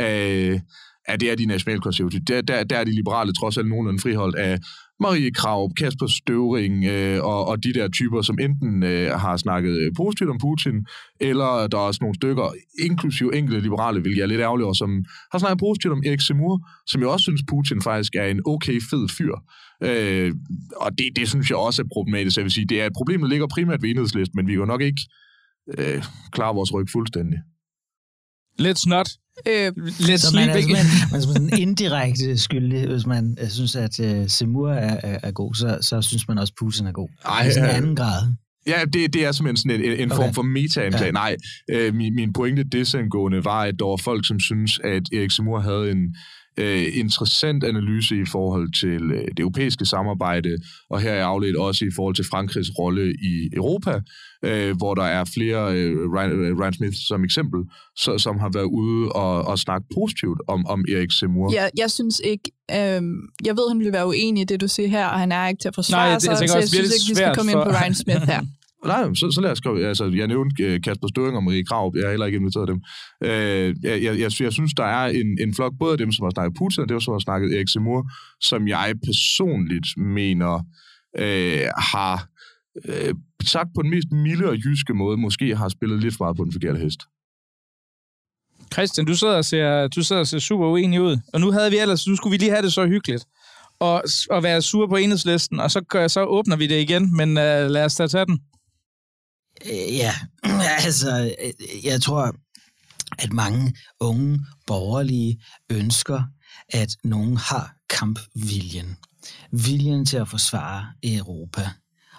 af Ja, det er de nationalkonservative. Der, der, der er de liberale trods alt nogenlunde friholdt af Marie Krarup, Kasper Støvring øh, og, og de der typer, som enten øh, har snakket positivt om Putin, eller der er også nogle stykker, inklusive enkelte liberale, hvilket jeg er lidt ærgerlig over, som har snakket positivt om Erik Zemmour, som jeg også synes, Putin faktisk er en okay fed fyr. Øh, og det, det synes jeg også er problematisk. Jeg vil sige, det er et problem, der ligger primært ved Enhedslisten, men vi er jo nok ikke øh, klar vores ryg fuldstændig. Let's not. Øh, Let's så man er, man, man er sådan indirekte skyldig, hvis man uh, synes, at uh, Zemmour er, er, er god, så, så synes man også, Putin er god. Ej, i sådan en anden grad. Ja, det, det er simpelthen sådan en, en okay. form for meta-anklage. Ja. Nej, øh, min, min pointe desangående var, at der var folk, som synes, at Erik Zemmour havde en øh, interessant analyse i forhold til øh, det europæiske samarbejde, og her er afledt også i forhold til Frankrigs rolle i Europa, øh, hvor der er flere, øh, Ryan, Ryan Smith som eksempel, så, som har været ude og, og snakke positivt om, om Erik Zemmour. Ja, jeg synes ikke, øh, jeg ved, han vil være uenig i det, du siger her, og han er ikke til at forsvare Nej, sig, så jeg synes ikke, vi skal komme for... ind på Ryan Smith her. Nej, så, så lad os gå. Altså, jeg nævnte Kasper Støvring og Marie Krarup. Jeg har heller ikke inviteret dem. Øh, jeg, jeg, jeg, jeg synes, der er en, en flok, både af dem, som har snakket Putin, og dem, som har snakket Erik Zemmour, som jeg personligt mener øh, har øh, sagt på den mest milde og jyske måde, måske har spillet lidt for meget på den forkerte hest. Christian, du sidder og ser, du sidder og ser super uenig ud, og nu havde vi ellers, nu skulle vi lige have det så hyggeligt, og, og være sur på Enhedslisten, og så, så åbner vi det igen, men uh, lad os da tage den. Ja, altså, jeg tror, at mange unge borgerlige ønsker, at nogen har kampviljen. Viljen til at forsvare Europa.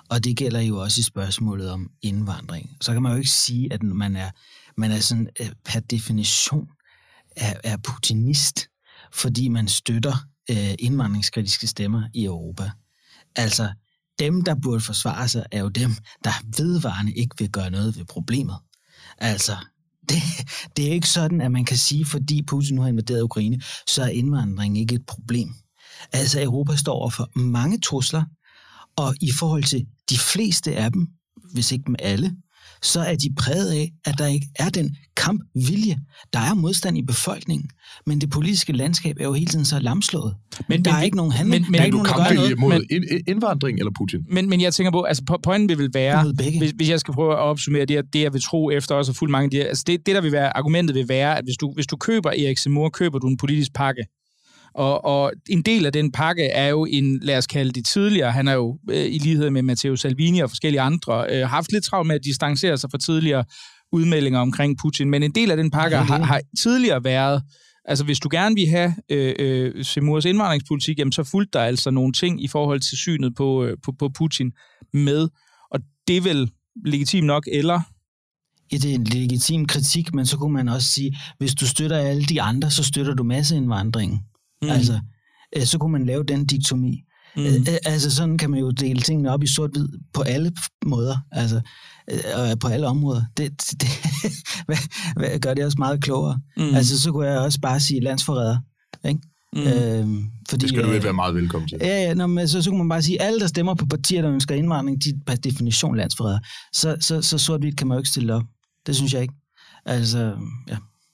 Og det gælder jo også i spørgsmålet om indvandring. Så kan man jo ikke sige, at man er, man er sådan per definition er, er putinist, fordi man støtter øh, indvandringskritiske stemmer i Europa. Altså, dem, der burde forsvare sig, er jo dem, der vedvarende ikke vil gøre noget ved problemet. Altså, det, det er ikke sådan, at man kan sige, fordi Putin nu har invaderet Ukraine, så er indvandring ikke et problem. Altså, Europa står over for mange trusler, og i forhold til de fleste af dem, hvis ikke dem alle, så er de præget af, at der ikke er den kampvilje. Der er modstand i befolkningen, men det politiske landskab er jo hele tiden så lamslået. Men der men, er ikke nogen handling. Men, men, der er ikke nogen, der gør noget. Mod men, indvandring eller Putin? Men, men jeg tænker på, altså pointen vil vel være, hvis, hvis jeg skal prøve at opsummere det, det jeg vil tro efter også fuldt mange af de her, altså det, det der vil være, argumentet vil være, at hvis du, hvis du køber Erik Zemmour, køber du en politisk pakke. Og, og en del af den pakke er jo en, lad os kalde det tidligere, han har jo øh, i lighed med Matteo Salvini og forskellige andre, øh, haft lidt travlt med at distancere sig fra tidligere udmeldinger omkring Putin, men en del af den pakke ja, har, har tidligere været, altså hvis du gerne vil have øh, øh, Zemmours indvandringspolitik, jamen så fulgte der altså nogle ting i forhold til synet på, øh, på, på Putin med, og det er vel legitimt nok, eller... Ja, det er en legitim kritik, men så kunne man også sige, hvis du støtter alle de andre, så støtter du masseindvandringen. Mm. Altså, så kunne man lave den diktomi. Mm. Altså, sådan kan man jo dele tingene op i sort-hvid på alle måder, altså, og på alle områder. Det, det hvad, gør det også meget klogere. Mm. Altså, så kunne jeg også bare sige landsforræder, ikke? Mm. Øhm, fordi, det skal du ikke være meget velkommen til. Ja, ja, nå, men så, så kunne man bare sige, at alle, der stemmer på partier, der ønsker indvandring, de er per definition landsforræder. Så, så, så sort-hvidt kan man jo ikke stille op. Det synes jeg ikke. Altså, ja.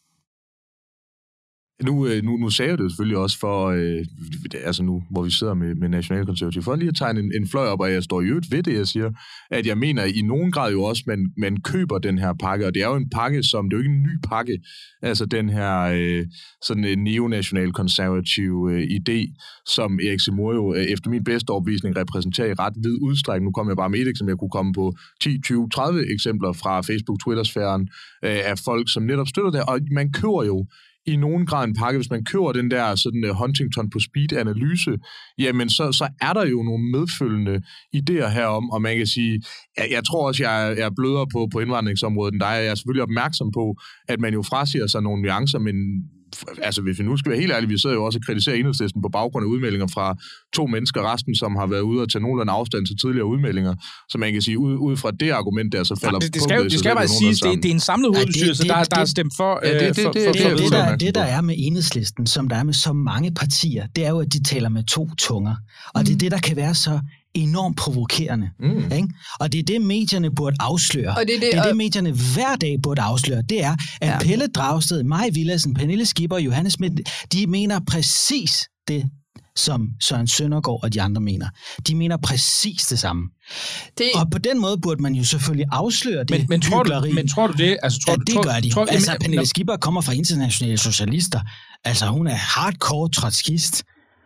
Nu, nu, nu sagde jeg det selvfølgelig også for, øh, altså nu, hvor vi sidder med, med nationalkonservative, for lige at tegne en, en fløj op, og jeg står i øvrigt ved det, jeg siger, at jeg mener i nogen grad jo også, man, man køber den her pakke, og det er jo en pakke, som, det er jo ikke en ny pakke, altså den her øh, sådan en neonational-konservativ øh, idé, som Erik Zemmour jo øh, efter min bedste overbevisning repræsenterer i ret vid udstrækning. Nu kommer jeg bare med et eksempel, jeg kunne komme på ti, tyve, tredive eksempler fra Facebook-Twitter-sfæren øh, af folk, som netop støtter det, og man køber jo i nogen grad en pakke, hvis man køber den der sådan uh, Huntington på speed-analyse, jamen så, så er der jo nogle medfølgende idéer herom, og man kan sige, jeg, jeg tror også, jeg er, jeg er blødere på, på indvandringsområdet end dig, jeg er selvfølgelig opmærksom på, at man jo frasiger sig nogle nuancer, men altså hvis vi nu skal være helt ærlige, vi sidder jo også og kritiserer Enhedslisten på baggrund af udmeldinger fra to mennesker, resten, som har været ude og tage nogenlunde afstand til tidligere udmeldinger, så man kan sige, ud, ud fra det argument der, så falder ja, det, det skal, på det, det skal bare sige, det, det er en samlet hovedbestyrelse, ja, der, der er stemt for... Ja, det, det, for, det, for, det, for, det, det, der, det, der er med Enhedslisten, som der er med så mange partier, det er jo, at de taler med to tunger. Og mm. det er det, der kan være så enormt provokerende. Mm. Ikke? Og det er det, medierne burde afsløre. Og det er det, det, er det medierne hver dag burde afsløre. Det er, at ja. Pelle Dragsted, Maj Villadsen, Pernille Skipper og Johannes Schmidt, de mener præcis det, som Søren Søndergaard og de andre mener. De mener præcis det samme. Det... Og på den måde burde man jo selvfølgelig afsløre det men, men tror du, men tror du det? Altså, tror ja, du, det tror, gør de. Tror, altså, jamen, Pernille Skipper kommer fra internationale socialister. Altså, hun er hardcore trotskist.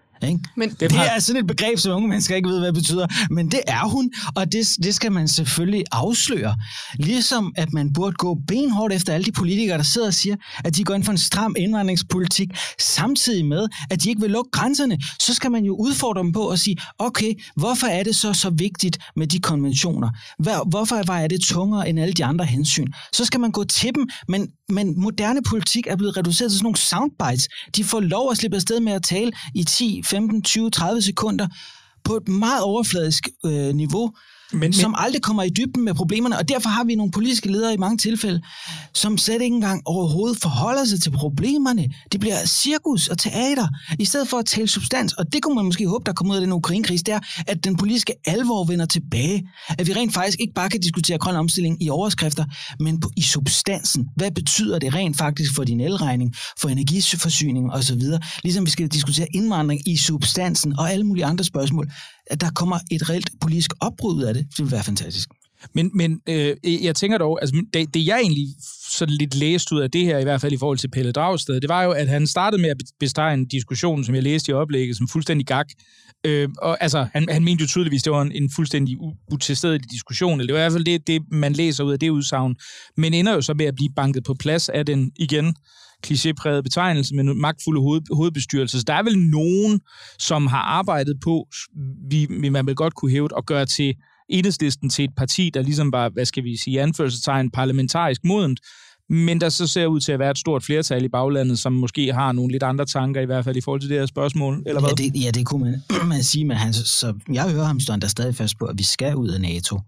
Men det, det er sådan et begreb, som unge mennesker ikke ved, hvad det betyder. Men det er hun, og det, det skal man selvfølgelig afsløre. Ligesom at man burde gå benhårdt efter alle de politikere, der sidder og siger, at de går ind for en stram indvandringspolitik, samtidig med, at de ikke vil lukke grænserne. Så skal man jo udfordre dem på at sige, okay, hvorfor er det så så vigtigt med de konventioner? Hvorfor var det tungere end alle de andre hensyn? Så skal man gå til dem, men, men moderne politik er blevet reduceret til sådan nogle soundbites. De får lov at slippe afsted med at tale i ti, femten, tyve, tredive sekunder på et meget overfladisk øh, niveau, men, som men... aldrig kommer i dybden med problemerne, og derfor har vi nogle politiske ledere i mange tilfælde, som slet ikke engang overhovedet forholder sig til problemerne. Det bliver cirkus og teater, i stedet for at tale substans, og det kunne man måske håbe, der kommer ud af den Ukraine-krise, det er, at den politiske alvor vender tilbage, at vi rent faktisk ikke bare kan diskutere grøn omstilling i overskrifter, men på, i substansen. Hvad betyder det rent faktisk for din elregning, for energiforsyning osv., ligesom vi skal diskutere indvandring i substansen og alle mulige andre spørgsmål, at der kommer et reelt politisk opbrud ud af det. Det vil være fantastisk. Men, men øh, jeg tænker dog, altså det, det jeg egentlig sådan lidt læste ud af det her, i hvert fald i forhold til Pelle Dragsted, det var jo, at han startede med at bestegne en diskussion, som jeg læste i oplægget, som fuldstændig gak. Øh, og altså, han, han mente jo tydeligvis, det var en, en fuldstændig utilstedelig diskussion, eller det var i hvert fald det, det, man læser ud af det udsagn, men ender jo så med at blive banket på plads af den igen klichéprægede betegnelse med magtfulde hoved, hovedbestyrelser. Så der er vel nogen, som har arbejdet på, vi, vi man vil godt kunne hæve at gøre til Enhedslisten til et parti, der ligesom var, hvad skal vi sige, anførselstegn parlamentarisk modent, men der så ser ud til at være et stort flertal i baglandet, som måske har nogle lidt andre tanker, i hvert fald i forhold til det her spørgsmål, eller hvad? Ja, det, ja, det kunne man, man sige, men han, så jeg hører ham stå der stadig fast på, at vi skal ud af NATO.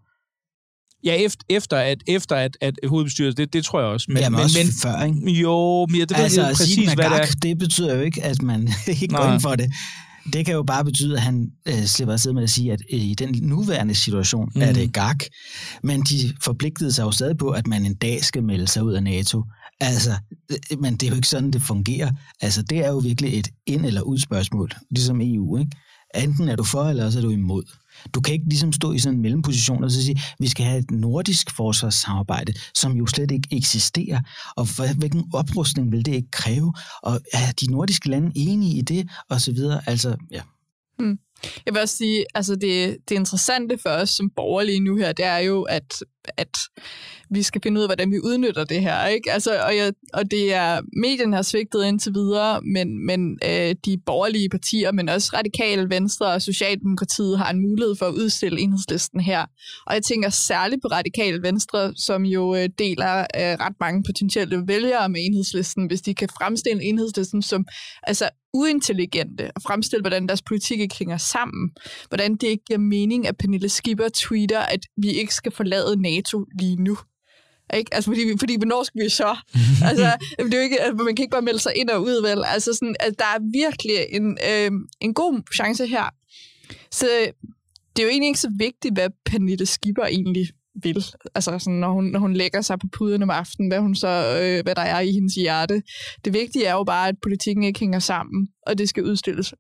Ja, efter, efter at, efter at, at hovedbestyrelsen, det, det tror jeg også. Men, ja, men, men også men, før, ikke? Jo, men ja, det altså, ved jeg præcis, hvad det er. Det betyder jo ikke, at man ikke går ind for det. Det kan jo bare betyde, at han øh, slipper afsted med at sige, at øh, i den nuværende situation mm. er det gak. Men de forpligtede sig jo stadig på, at man en dag skal melde sig ud af NATO. Altså, øh, men det er jo ikke sådan, det fungerer. Altså, det er jo virkelig et ind- eller ud-spørgsmål, ligesom E U, ikke? Enten er du for, eller også er du imod. Du kan ikke ligesom stå i sådan en mellemposition og så sige, vi skal have et nordisk forsvarssamarbejde, som jo slet ikke eksisterer. Og hvilken oprustning vil det ikke kræve? Og er de nordiske lande enige i det? Og så videre. Altså, ja. Hmm. Jeg vil også sige, altså det, det interessante for os som borgerlige nu her, det er jo, at, at vi skal finde ud af, hvordan vi udnytter det her, ikke? Altså, og, jeg, og det er, medien har svigtet indtil videre, men, men øh, de borgerlige partier, men også Radikale Venstre og Socialdemokratiet har en mulighed for at udstille Enhedslisten her. Og jeg tænker særligt på Radikale Venstre, som jo øh, deler øh, ret mange potentielle vælgere med Enhedslisten, hvis de kan fremstille Enhedslisten som altså uintelligente og fremstille, hvordan deres politik ikke hænger sammen. Hvordan det ikke giver mening, at Pernille Skipper tweeter, at vi ikke skal forlade NATO lige nu. Ikke? Altså, fordi, fordi hvornår skal vi så? Altså, det er jo ikke, altså, man kan ikke bare melde sig ind og ud, vel? Altså, sådan, altså, der er virkelig en, øh, en god chance her. Så det er jo egentlig ikke så vigtigt, hvad Pernille Skipper egentlig vil. Altså, sådan, når, hun, når hun lægger sig på puden om aftenen, hvad, hun så, øh, hvad der er i hendes hjerte. Det vigtige er jo bare, at politikken ikke hænger sammen, og det skal udstilles.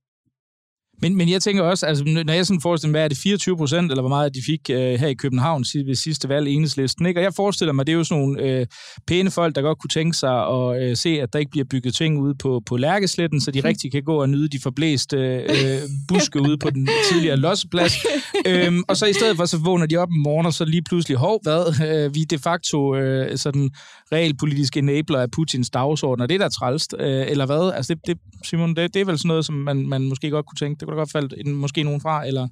Men, men jeg tænker også, altså, når jeg sådan forestiller mig, hvad er det, fireogtyve procent, eller hvor meget de fik øh, her i København ved sidste valg, Enhedslisten, ikke? Og jeg forestiller mig, det er jo sådan nogle øh, pæne folk, der godt kunne tænke sig at øh, se, at der ikke bliver bygget ting ude på, på Lærkesletten, så de rigtig kan gå og nyde de forblæste øh, buske ude på den tidligere losseplads. øhm, og så i stedet for, så vågner de op om morgenen, og så lige pludselig, hov, hvad? Øh, vi er de facto øh, sådan realpolitiske enabler af Putins dagsorden, og det er der trælst, øh, eller hvad? Altså, det, det, Simon, det, det er vel sådan noget, som man, man måske godt kunne tænke. Det kunne da godt falde en, måske nogen fra, eller?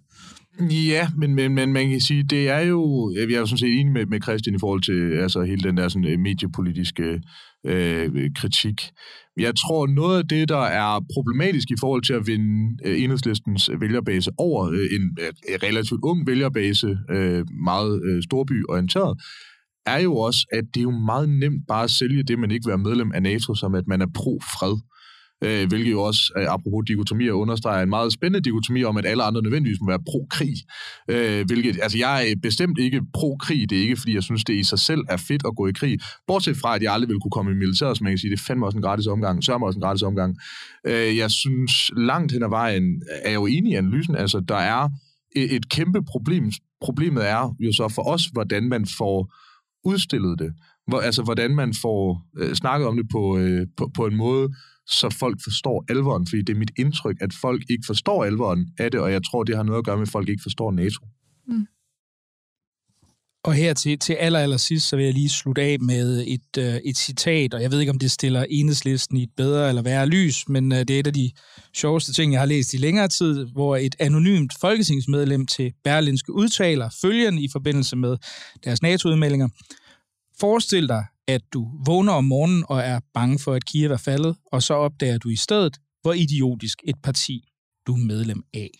Ja, men, men, men man kan sige, det er jo, jeg er jo sådan set enig med, med Christian i forhold til altså, hele den der sådan, mediepolitiske øh, kritik. Jeg tror, noget af det, der er problematisk i forhold til at vinde øh, Enhedslistens vælgerbase over øh, en øh, relativt ung vælgerbase, øh, meget øh, storbyorienteret, er jo også, at det er jo meget nemt bare at sælge det, man ikke vil være medlem af NATO, som at man er pro-fred. Øh, hvilket jo også, øh, apropos dikotomier, understreger en meget spændende dikotomi om, at alle andre nødvendigvis må være pro-krig. Øh, hvilket, altså jeg er bestemt ikke pro-krig, det er ikke, fordi jeg synes, det i sig selv er fedt at gå i krig. Bortset fra, at jeg aldrig vil kunne komme i militæret, så man kan sige, det er fandme også en gratis omgang, sørger mig også en gratis omgang. Øh, jeg synes, langt hen ad vejen er jeg jo enig i analysen, altså der er et, et kæmpe problem. Problemet er jo så for os, hvordan man får udstillet det. Hvor, altså, hvordan man får øh, snakket om det på, øh, på, på en måde, så folk forstår alvoren, fordi det er mit indtryk, at folk ikke forstår alvoren af det, og jeg tror, det har noget at gøre med, at folk ikke forstår NATO. Mm. Og her til, til aller, aller sidst, så vil jeg lige slutte af med et, øh, et citat, og jeg ved ikke, om det stiller Enhedslisten i et bedre eller værre lys, men øh, det er et af de sjoveste ting, jeg har læst i længere tid, hvor et anonymt folketingsmedlem til Berlingske udtaler følgende i forbindelse med deres NATO-udmeldinger. Forestil dig, at du vågner om morgenen og er bange for, at Kiev er faldet, og så opdager du i stedet, hvor idiotisk et parti du er medlem af.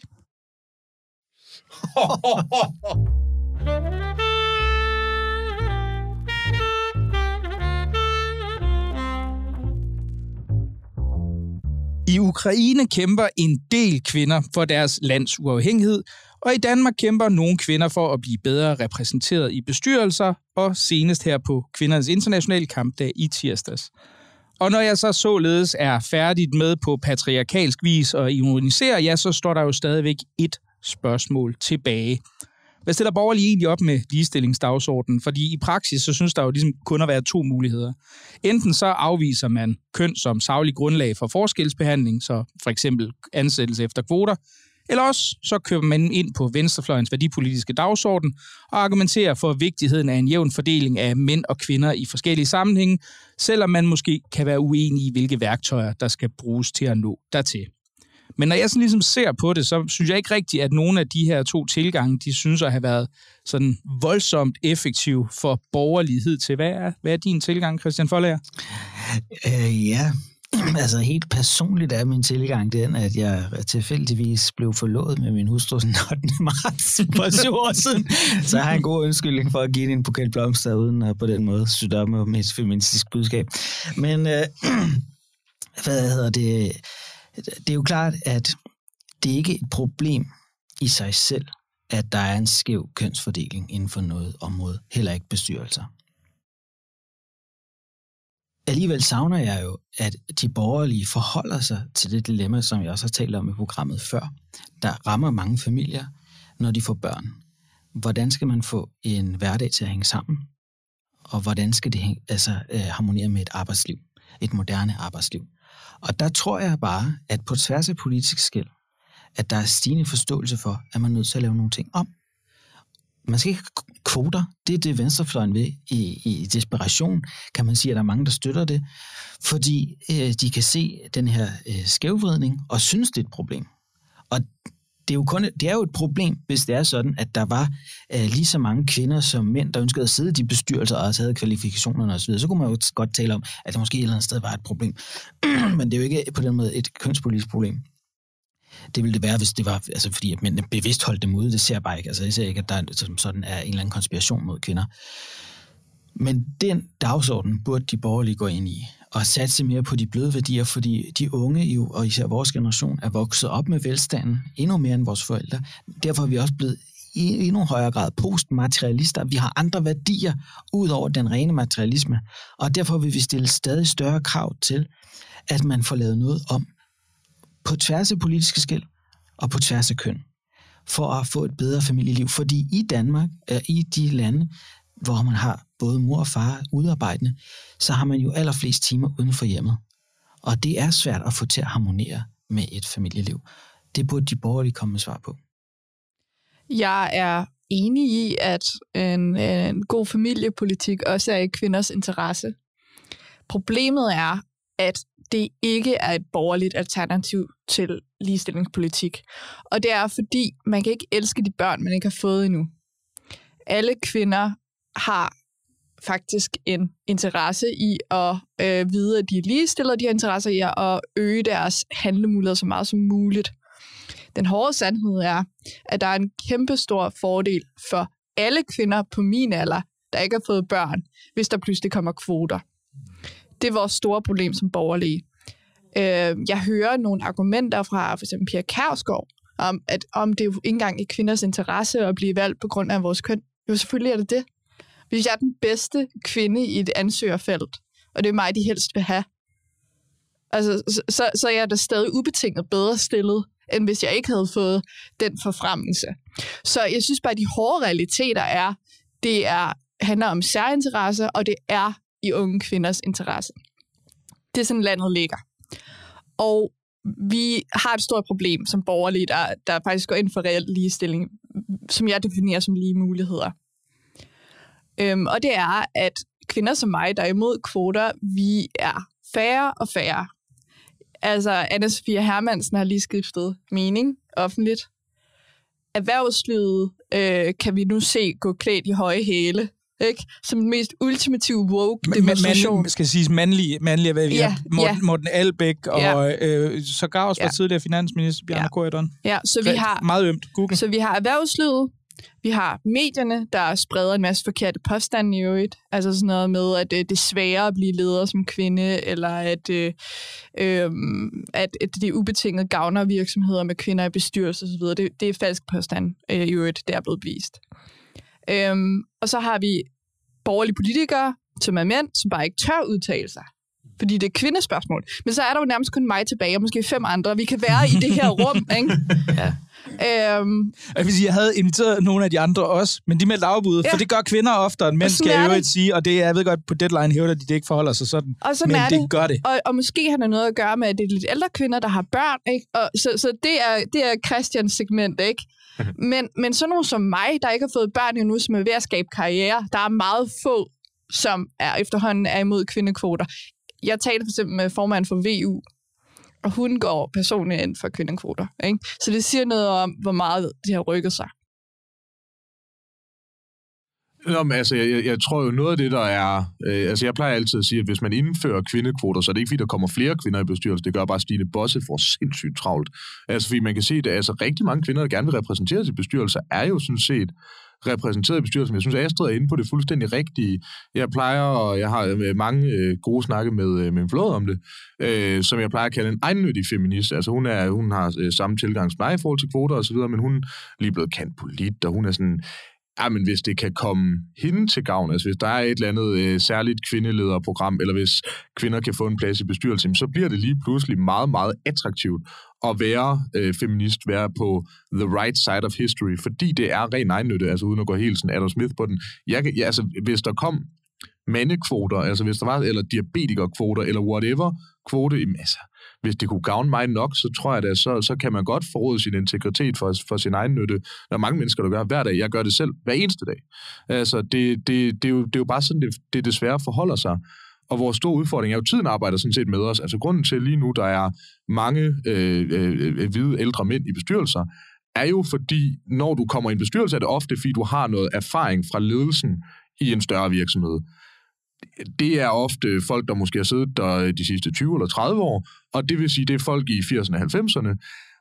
I Ukraine kæmper en del kvinder for deres lands uafhængighed, og i Danmark kæmper nogle kvinder for at blive bedre repræsenteret i bestyrelser, og senest her på Kvindernes Internationale Kampdag i tirsdags. Og når jeg så således er færdigt med på patriarkalsk vis og ironiserer, ja, så står der jo stadigvæk et spørgsmål tilbage. Hvad stiller borgerlige egentlig op med ligestillingsdagsordenen? Fordi i praksis, så synes der jo ligesom kun at være to muligheder. Enten så afviser man køn som saglig grundlag for forskelsbehandling, så for eksempel ansættelse efter kvoter, eller også så køber man ind på venstrefløjens værdipolitiske dagsorden og argumenterer for vigtigheden af en jævn fordeling af mænd og kvinder i forskellige sammenhænge, selvom man måske kan være uenig i, hvilke værktøjer, der skal bruges til at nå dertil. Men når jeg sådan ligesom ser på det, så synes jeg ikke rigtigt, at nogle af de her to tilgange, de synes at have været sådan voldsomt effektiv for borgerlighed til. Hvad er, hvad er din tilgang, Christian Foldager? Øh, ja, altså helt personligt er min tilgang den, at jeg tilfældigvis blev forlovet med min hustru den ottende marts for syv år siden. Så jeg har en god undskyldning for at give det en buket blomster, uden at på den måde støtte op med et feministisk budskab. Men øh, hvad hedder det? Det er jo klart, at det ikke er et problem i sig selv, at der er en skæv kønsfordeling inden for noget område, heller ikke bestyrelser. Alligevel savner jeg jo, at de borgerlige forholder sig til det dilemma, som jeg også har talt om i programmet før, der rammer mange familier, når de får børn. Hvordan skal man få en hverdag til at hænge sammen? Og hvordan skal det hænge, altså, øh, harmonere med et arbejdsliv, et moderne arbejdsliv? Og der tror jeg bare, at på tværs af politisk skel, at der er stigende forståelse for, at man er nødt til at lave nogle ting om. Man skal ikke kvoter. Det er det, venstrefløjen vil. I, i desperation kan man sige, at der er mange, der støtter det, fordi øh, de kan se den her øh, skævvridning og synes, det er et problem. Og det er, jo kun, det er jo et problem, hvis det er sådan, at der var øh, lige så mange kvinder som mænd, der ønskede at sidde i de bestyrelser og havde kvalifikationerne osv. Så kunne man jo godt tale om, at der måske et eller andet sted var et problem. Men det er jo ikke på den måde et kønspolitisk problem. Det ville det være, hvis det var, altså fordi at mændene bevidst holdt dem ude. Det ser jeg bare ikke. Altså jeg ser ikke, at der som sådan er en eller anden konspiration mod kvinder. Men den dagsorden burde de borgerlige gå ind i og satse mere på de bløde værdier, fordi de unge jo, og især vores generation, er vokset op med velstanden endnu mere end vores forældre. Derfor er vi også blevet i endnu højere grad postmaterialister. Vi har andre værdier ud over den rene materialisme, og derfor vil vi stille stadig større krav til, at man får lavet noget om på tværs af politiske skel og på tværs af køn, for at få et bedre familieliv. Fordi i Danmark, i de lande, hvor man har både mor og far udarbejdende, så har man jo allerflest timer uden for hjemmet. Og det er svært at få til at harmonere med et familieliv. Det burde de borgerlige komme med svar på. Jeg er enig i, at en, en god familiepolitik også er i kvinders interesse. Problemet er, at det ikke er et borgerligt alternativ til ligestillingspolitik. Og det er, fordi man kan ikke elske de børn, man ikke har fået endnu. Alle kvinder har faktisk en interesse i at øh, vide, at de er ligestillet, de har interesse i at øge deres handlemuligheder så meget som muligt. Den hårde sandhed er, at der er en kæmpe stor fordel for alle kvinder på min alder, der ikke har fået børn, hvis der pludselig kommer kvoter. Det er vores store problem som borgerlige. Øh, jeg hører nogle argumenter fra for eksempel Pia Kjærsgaard, om, at om det er jo ikke engang i kvinders interesse at blive valgt på grund af vores køn. Jo, selvfølgelig er det det. Hvis jeg er den bedste kvinde i et ansøgerfelt, og det er mig, de helst vil have, altså, så, så, så er jeg da stadig ubetinget bedre stillet, end hvis jeg ikke havde fået den forfremmelse. Så jeg synes bare, at de hårde realiteter er, det er, handler om særinteresse, og det er i unge kvinders interesse. Det er sådan, landet ligger. Og vi har et stort problem som borgerlige, der, der faktisk går ind for reel ligestilling, som jeg definerer som lige muligheder. Øhm, og det er, at kvinder som mig, der er imod kvoter, vi er færre og færre. Altså, Anne-Sophie Hermansen har lige skiftet mening offentligt. Erhvervslivet øh, kan vi nu se gå klædt i høje hæle, ikke? Som den mest ultimative woke demonstration. Man skal sige mandlige, mandlige hvad vi ja, har. Morten, ja. Morten Albæk og ja. øh, sågar også var ja. tidligere finansminister Bjarne ja. Corydon. Ja, så vi har meget ømt. Google. Så vi har erhvervslivet, vi har medierne, der spreder en masse forkerte påstande i øvrigt. Altså sådan noget med, at det er sværere at blive leder som kvinde, eller at, øh, øh, at, at det er ubetinget gavner virksomheder med kvinder i bestyrelse osv. Det, det er falsk påstand øh, i øvrigt, det er blevet vist. Øhm, og så har vi borgerlige politikere, som er mænd, som bare ikke tør udtale sig. Fordi det er kvindespørgsmål. Men så er der jo nærmest kun mig tilbage, og måske fem andre. Vi kan være i det her rum, ikke? Ja. Øhm, jeg vil sige, jeg havde inviteret nogle af de andre også, men de meldte afbud, ja. For det gør kvinder oftere end mænd, skal jeg jo sige, og det, jeg ved godt, på Deadline hævder de, det ikke forholder sig sådan, og sådan men er det, det gør det. Og, og måske har det noget at gøre med, at det er lidt ældre kvinder, der har børn, ikke? Og så, så det er, det er Christians segment, ikke? Men, men sådan nogle som mig, der ikke har fået børn endnu, som er ved at skabe karriere, der er meget få, som er efterhånden er imod kvindekvoter. Jeg talte for eksempel med formanden for V U, Og hun går personligt ind for kvindekvoter. Ikke? Så det siger noget om, hvor meget det har rykket sig. Nå, men altså, jeg, jeg tror jo noget af det, der er... Øh, altså, jeg plejer altid at sige, at hvis man indfører kvindekvoter, så er det ikke fordi, der kommer flere kvinder i bestyrelsen. Det gør bare, at Stine Bosse får sindssygt travlt. Altså, fordi man kan se, at altså, rigtig mange kvinder, der gerne vil repræsenteres i bestyrelser, er jo sådan set repræsenteret i bestyrelsen. Jeg synes, at Astrid er inde på det fuldstændig rigtige. Jeg plejer, og jeg har mange øh, gode snakke med, øh, med en flåd om det, øh, som jeg plejer at kalde en egennyttig feminist. Altså, hun, er, hun har øh, samme tilgang som mig i forhold til kvoter og så videre, men hun er lige blevet kendt polit, og hun er sådan... Ja, men hvis det kan komme hende til gavn, altså hvis der er et eller andet øh, særligt kvindelederprogram, eller hvis kvinder kan få en plads i bestyrelsen, så bliver det lige pludselig meget, meget attraktivt at være øh, feminist, være på the right side of history, fordi det er ren egennytte, altså uden at gå helt sådan Adam Smith på den. Jeg, ja, altså, hvis der kom mandekvoter, altså hvis der var, eller diabetikerkvoter, eller whatever kvote, altså, hvis det kunne gavne mig nok, så tror jeg da, så, så kan man godt forråde sin integritet for, for sin egen nytte. Der er mange mennesker, der gør hver dag. Jeg gør det selv hver eneste dag. Altså, det, det, det, er, jo, det er jo bare sådan, det, det desværre forholder sig. Og vores store udfordring er jo, tiden arbejder sådan set med os. Altså, grunden til lige nu, der er mange øh, øh, hvide ældre mænd i bestyrelser, er jo fordi, når du kommer i en bestyrelse, er det ofte, fordi du har noget erfaring fra ledelsen i en større virksomhed. Det er ofte folk, der måske har siddet der de sidste tyve eller tredive år, og det vil sige, det er folk i firserne og halvfemserne,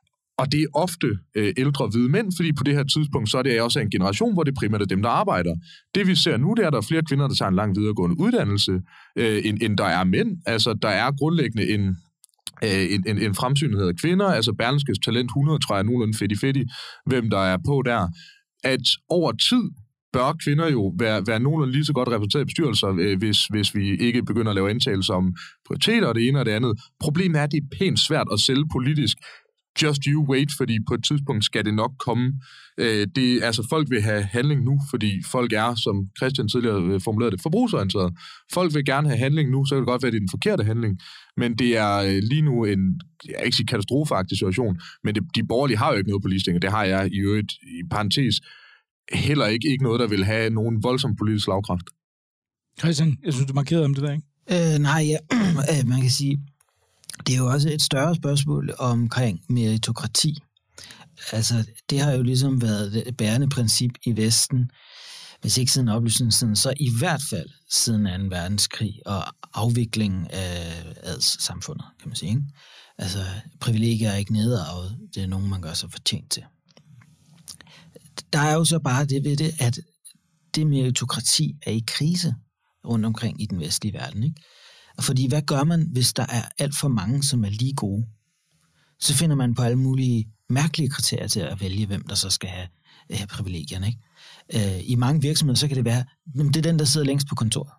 og det er ofte øh, ældre hvide mænd, fordi på det her tidspunkt, så er det også en generation, hvor det primært er dem, der arbejder. Det vi ser nu, det er, at der er flere kvinder, der tager en lang videregående uddannelse, øh, end, end der er mænd. Altså, der er grundlæggende en, øh, en, en, en fremsynethed af kvinder, altså Berlingskes Talent hundrede, tror jeg, nogenlunde fedt-fedt, hvem der er på der, at over tid, bør kvinder jo være, være nogenlunde lige så godt repræsenteret i bestyrelser, øh, hvis, hvis vi ikke begynder at lave antagelser om prioriteter og det ene og det andet. Problemet er, at det er pænt svært at sælge politisk. Just you wait, fordi på et tidspunkt skal det nok komme. Øh, det, altså, folk vil have handling nu, fordi folk er, som Christian tidligere formulerede det, forbrugsorienteret. Folk vil gerne have handling nu, så kan det godt være, at det er den forkerte handling. Men det er øh, lige nu en, jeg vil ikke sige katastrofeagtig situation, men det, de borgerlige har jo ikke noget på ligestilling. Det har jeg i øvrigt i parentes heller ikke, ikke noget, der vil have nogen voldsom politisk slagkraft. Christian, jeg synes, du markerede om det der, ikke? Øh, nej, ja. Man kan sige, det er jo også et større spørgsmål omkring meritokrati. Altså, det har jo ligesom været det bærende princip i Vesten, hvis ikke siden oplysningen, så i hvert fald siden anden verdenskrig og afviklingen af adelssamfundet, kan man sige. Ikke? Altså, privilegier er ikke nedarvet, det er nogen, man gør sig fortjent til. Der er jo så bare det ved det, at det meritokrati er i krise rundt omkring i den vestlige verden. Ikke? Fordi hvad gør man, hvis der er alt for mange, som er lige gode? Så finder man på alle mulige mærkelige kriterier til at vælge, hvem der så skal have, have privilegierne. Ikke? Øh, I mange virksomheder, så kan det være, det er den, der sidder længst på kontoret.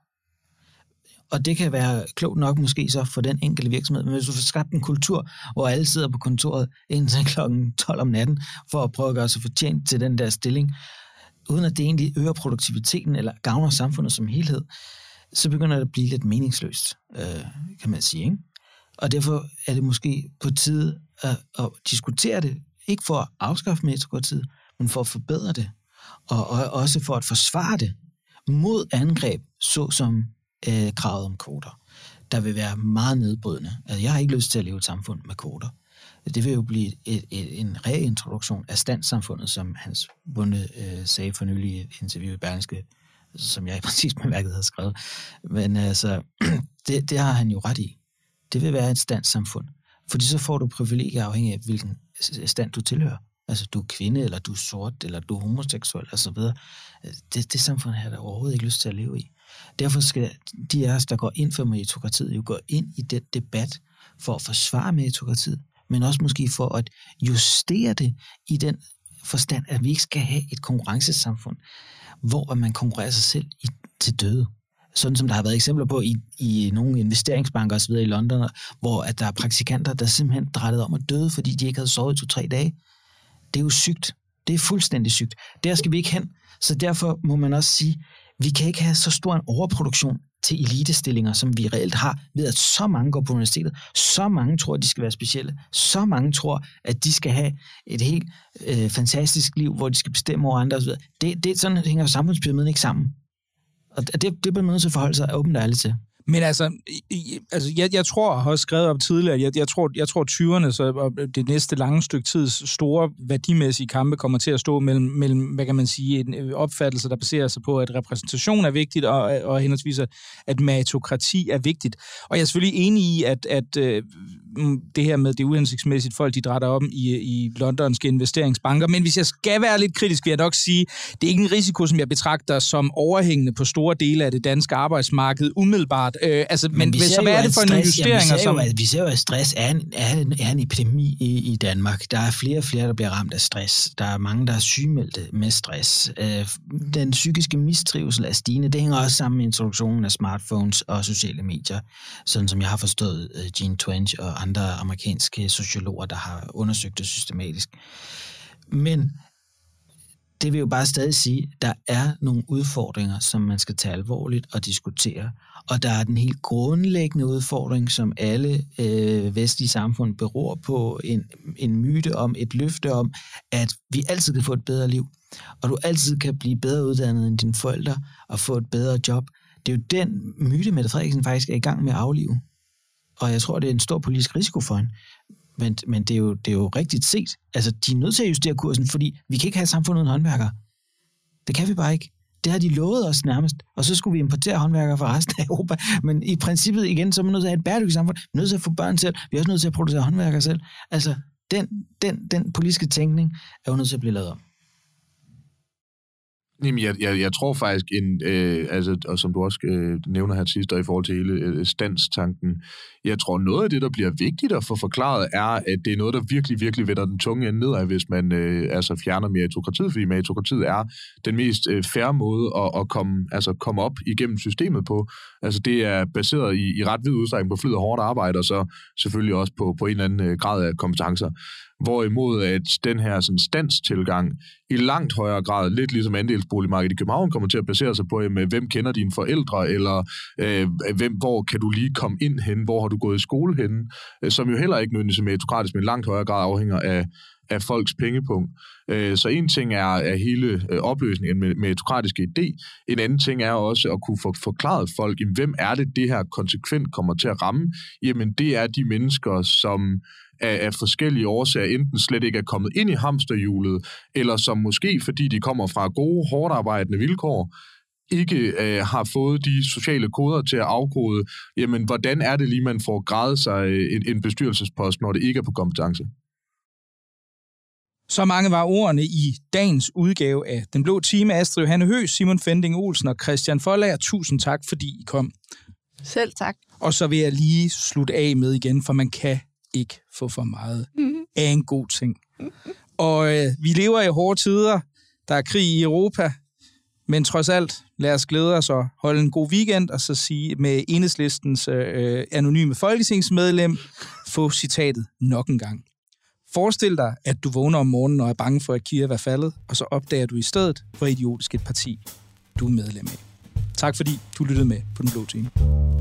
Og det kan være klogt nok måske så for den enkelte virksomhed, men hvis du får skabt en kultur, hvor alle sidder på kontoret indtil klokken tolv om natten, for at prøve at gøre sig fortjent til den der stilling, uden at det egentlig øger produktiviteten eller gavner samfundet som helhed, så begynder det at blive lidt meningsløst, øh, kan man sige. Ikke? Og derfor er det måske på tide at, at diskutere det, ikke for at afskaffe meritokratiet, men for at forbedre det, og, og også for at forsvare det mod angreb, såsom øh, kravet om kvoter, der vil være meget nedbrydende. Altså, jeg har ikke lyst til at leve et samfund med kvoter. Det vil jo blive et, et, en reintroduktion af standssamfundet, som Hans Bunde øh, sagde for nylig i et interview i Berlingske, som jeg i præcis bemærket havde skrevet. Men altså, det, det har han jo ret i. Det vil være et standssamfund. Fordi så får du privilegier afhængig af, hvilken stand du tilhører. Altså, du er kvinde, eller du er sort, eller du er homoseksuel, og så videre. Det, det samfund har jeg da overhovedet ikke lyst til at leve i. Derfor skal de af os, der går ind for meritokratiet, jo gå ind i den debat for at forsvare meritokratiet, men også måske for at justere det i den forstand, at vi ikke skal have et konkurrencesamfund, hvor man konkurrerer sig selv i, til døde. Sådan som der har været eksempler på i, i nogle investeringsbanker osv. i London, hvor at der er praktikanter, der simpelthen drettede om at døde, fordi de ikke havde sovet i to-tre dage. Det er jo sygt. Det er fuldstændig sygt. Der skal vi ikke hen. Så derfor må man også sige, vi kan ikke have så stor en overproduktion til elitestillinger, som vi reelt har, ved at så mange går på universitetet, så mange tror, at de skal være specielle, så mange tror, at de skal have et helt øh, fantastisk liv, hvor de skal bestemme over andre osv. Det, det sådan hænger samfundspyramiden ikke sammen. Og det, det bliver man nødt til at forholde sig åbent og ærligt til. Men altså, altså jeg, jeg tror, jeg har også skrevet op tidligere, jeg, jeg tror, jeg tror tyverne, så det næste lange stykke tids store værdimæssige kampe kommer til at stå mellem, mellem hvad kan man sige, en opfattelse, der baserer sig på, at repræsentation er vigtigt, og, og henholdsvis, at meritokrati er vigtigt. Og jeg er selvfølgelig enig i, at, at det her med det uhensigtsmæssigt, folk de drætter om i, i londonske investeringsbanker, men hvis jeg skal være lidt kritisk, vil jeg nok sige, det er ikke en risiko, som jeg betragter som overhængende på store dele af det danske arbejdsmarked umiddelbart. Øh, altså, men men så hvad er det for nogle justeringer? Ja, vi, som... vi ser jo, at stress er en, er en, er en epidemi i, i Danmark. Der er flere og flere, der bliver ramt af stress. Der er mange, der er sygemeldte med stress. Øh, den psykiske mistrivsel er stigende. Det hænger også sammen med introduktionen af smartphones og sociale medier, sådan som jeg har forstået uh, Gene Twenge og andre amerikanske sociologer, der har undersøgt det systematisk. Men det vil jo bare stadig sige, at der er nogle udfordringer, som man skal tage alvorligt og diskutere. Og der er den helt grundlæggende udfordring, som alle øh, vestlige samfund beror på, en, en myte om, et løfte om, at vi altid kan få et bedre liv, og du altid kan blive bedre uddannet end dine forældre og få et bedre job. Det er jo den myte, Mette Frederiksen faktisk er i gang med at aflive. Og jeg tror, det er en stor politisk risiko for hende. Men, men det, er jo, det er jo rigtigt set. Altså, de er nødt til at justere kursen, fordi vi kan ikke have et samfund uden håndværkere. Det kan vi bare ikke. Det har de lovet os nærmest. Og så skulle vi importere håndværkere fra resten af Europa. Men i princippet igen, så er man nødt til at have et bæredygtigt samfund. Vi er nødt til at få børn selv. Vi er også nødt til at producere håndværkere selv. Altså, den, den, den politiske tænkning er jo nødt til at blive lavet om. Jamen, jeg, jeg, jeg tror faktisk, en, øh, altså, og som du også øh, nævner her sidst, og i forhold til hele øh, standstanken, jeg tror noget af det, der bliver vigtigt at få forklaret, er, at det er noget, der virkelig, virkelig vender den tunge ende nedad, hvis man øh, altså fjerner meritokratiet, fordi meritokratiet er den mest øh, fair måde at, at komme, altså, komme op igennem systemet på. Altså det er baseret i, i ret vid udstrækning på flid og hårdt arbejde, og så selvfølgelig også på, på en eller anden grad af kompetencer. Hvorimod at den her sådan, standstilgang i langt højere grad, lidt ligesom andelsboligmarkedet i København, kommer til at basere sig på, jamen, hvem kender dine forældre, eller øh, hvem, hvor kan du lige komme ind hen, hvor har du gået i skole henne, øh, som jo heller ikke nødvendigvis meritokratisk, men i langt højere grad afhænger af, af folks pengepunkt. Øh, så en ting er, er hele øh, opløsningen med meritokratiske idé, en anden ting er også at kunne få forklaret folk, jamen, hvem er det, det her konsekvent kommer til at ramme? Jamen det er de mennesker, som af, af forskellige årsager enten slet ikke er kommet ind i hamsterhjulet, eller som måske, fordi de kommer fra gode, hårdt arbejdende vilkår, ikke øh, har fået de sociale koder til at afkode, jamen hvordan er det lige, man får gradet sig en, en bestyrelsespost, når det ikke er på kompetence? Så mange var ordene i dagens udgave af Den Blå Time. Astrid Johanne Høgh, Simon Fending Olsen og Christian Foldager. Tusind tak, fordi I kom. Selv tak. Og så vil jeg lige slutte af med igen, for man kan ikke få for meget mm-hmm. af en god ting. Mm-hmm. Og øh, vi lever i hårde tider. Der er krig i Europa. Men trods alt, lad os glæde os og holde en god weekend, og så sige med Enhedslistens øh, anonyme folketingsmedlem, få citatet nok en gang. Forestil dig, at du vågner om morgenen og er bange for, at Kiev er faldet, og så opdager du i stedet, hvor idiotisk et parti du er medlem af. Tak fordi du lyttede med på Den Blå Time.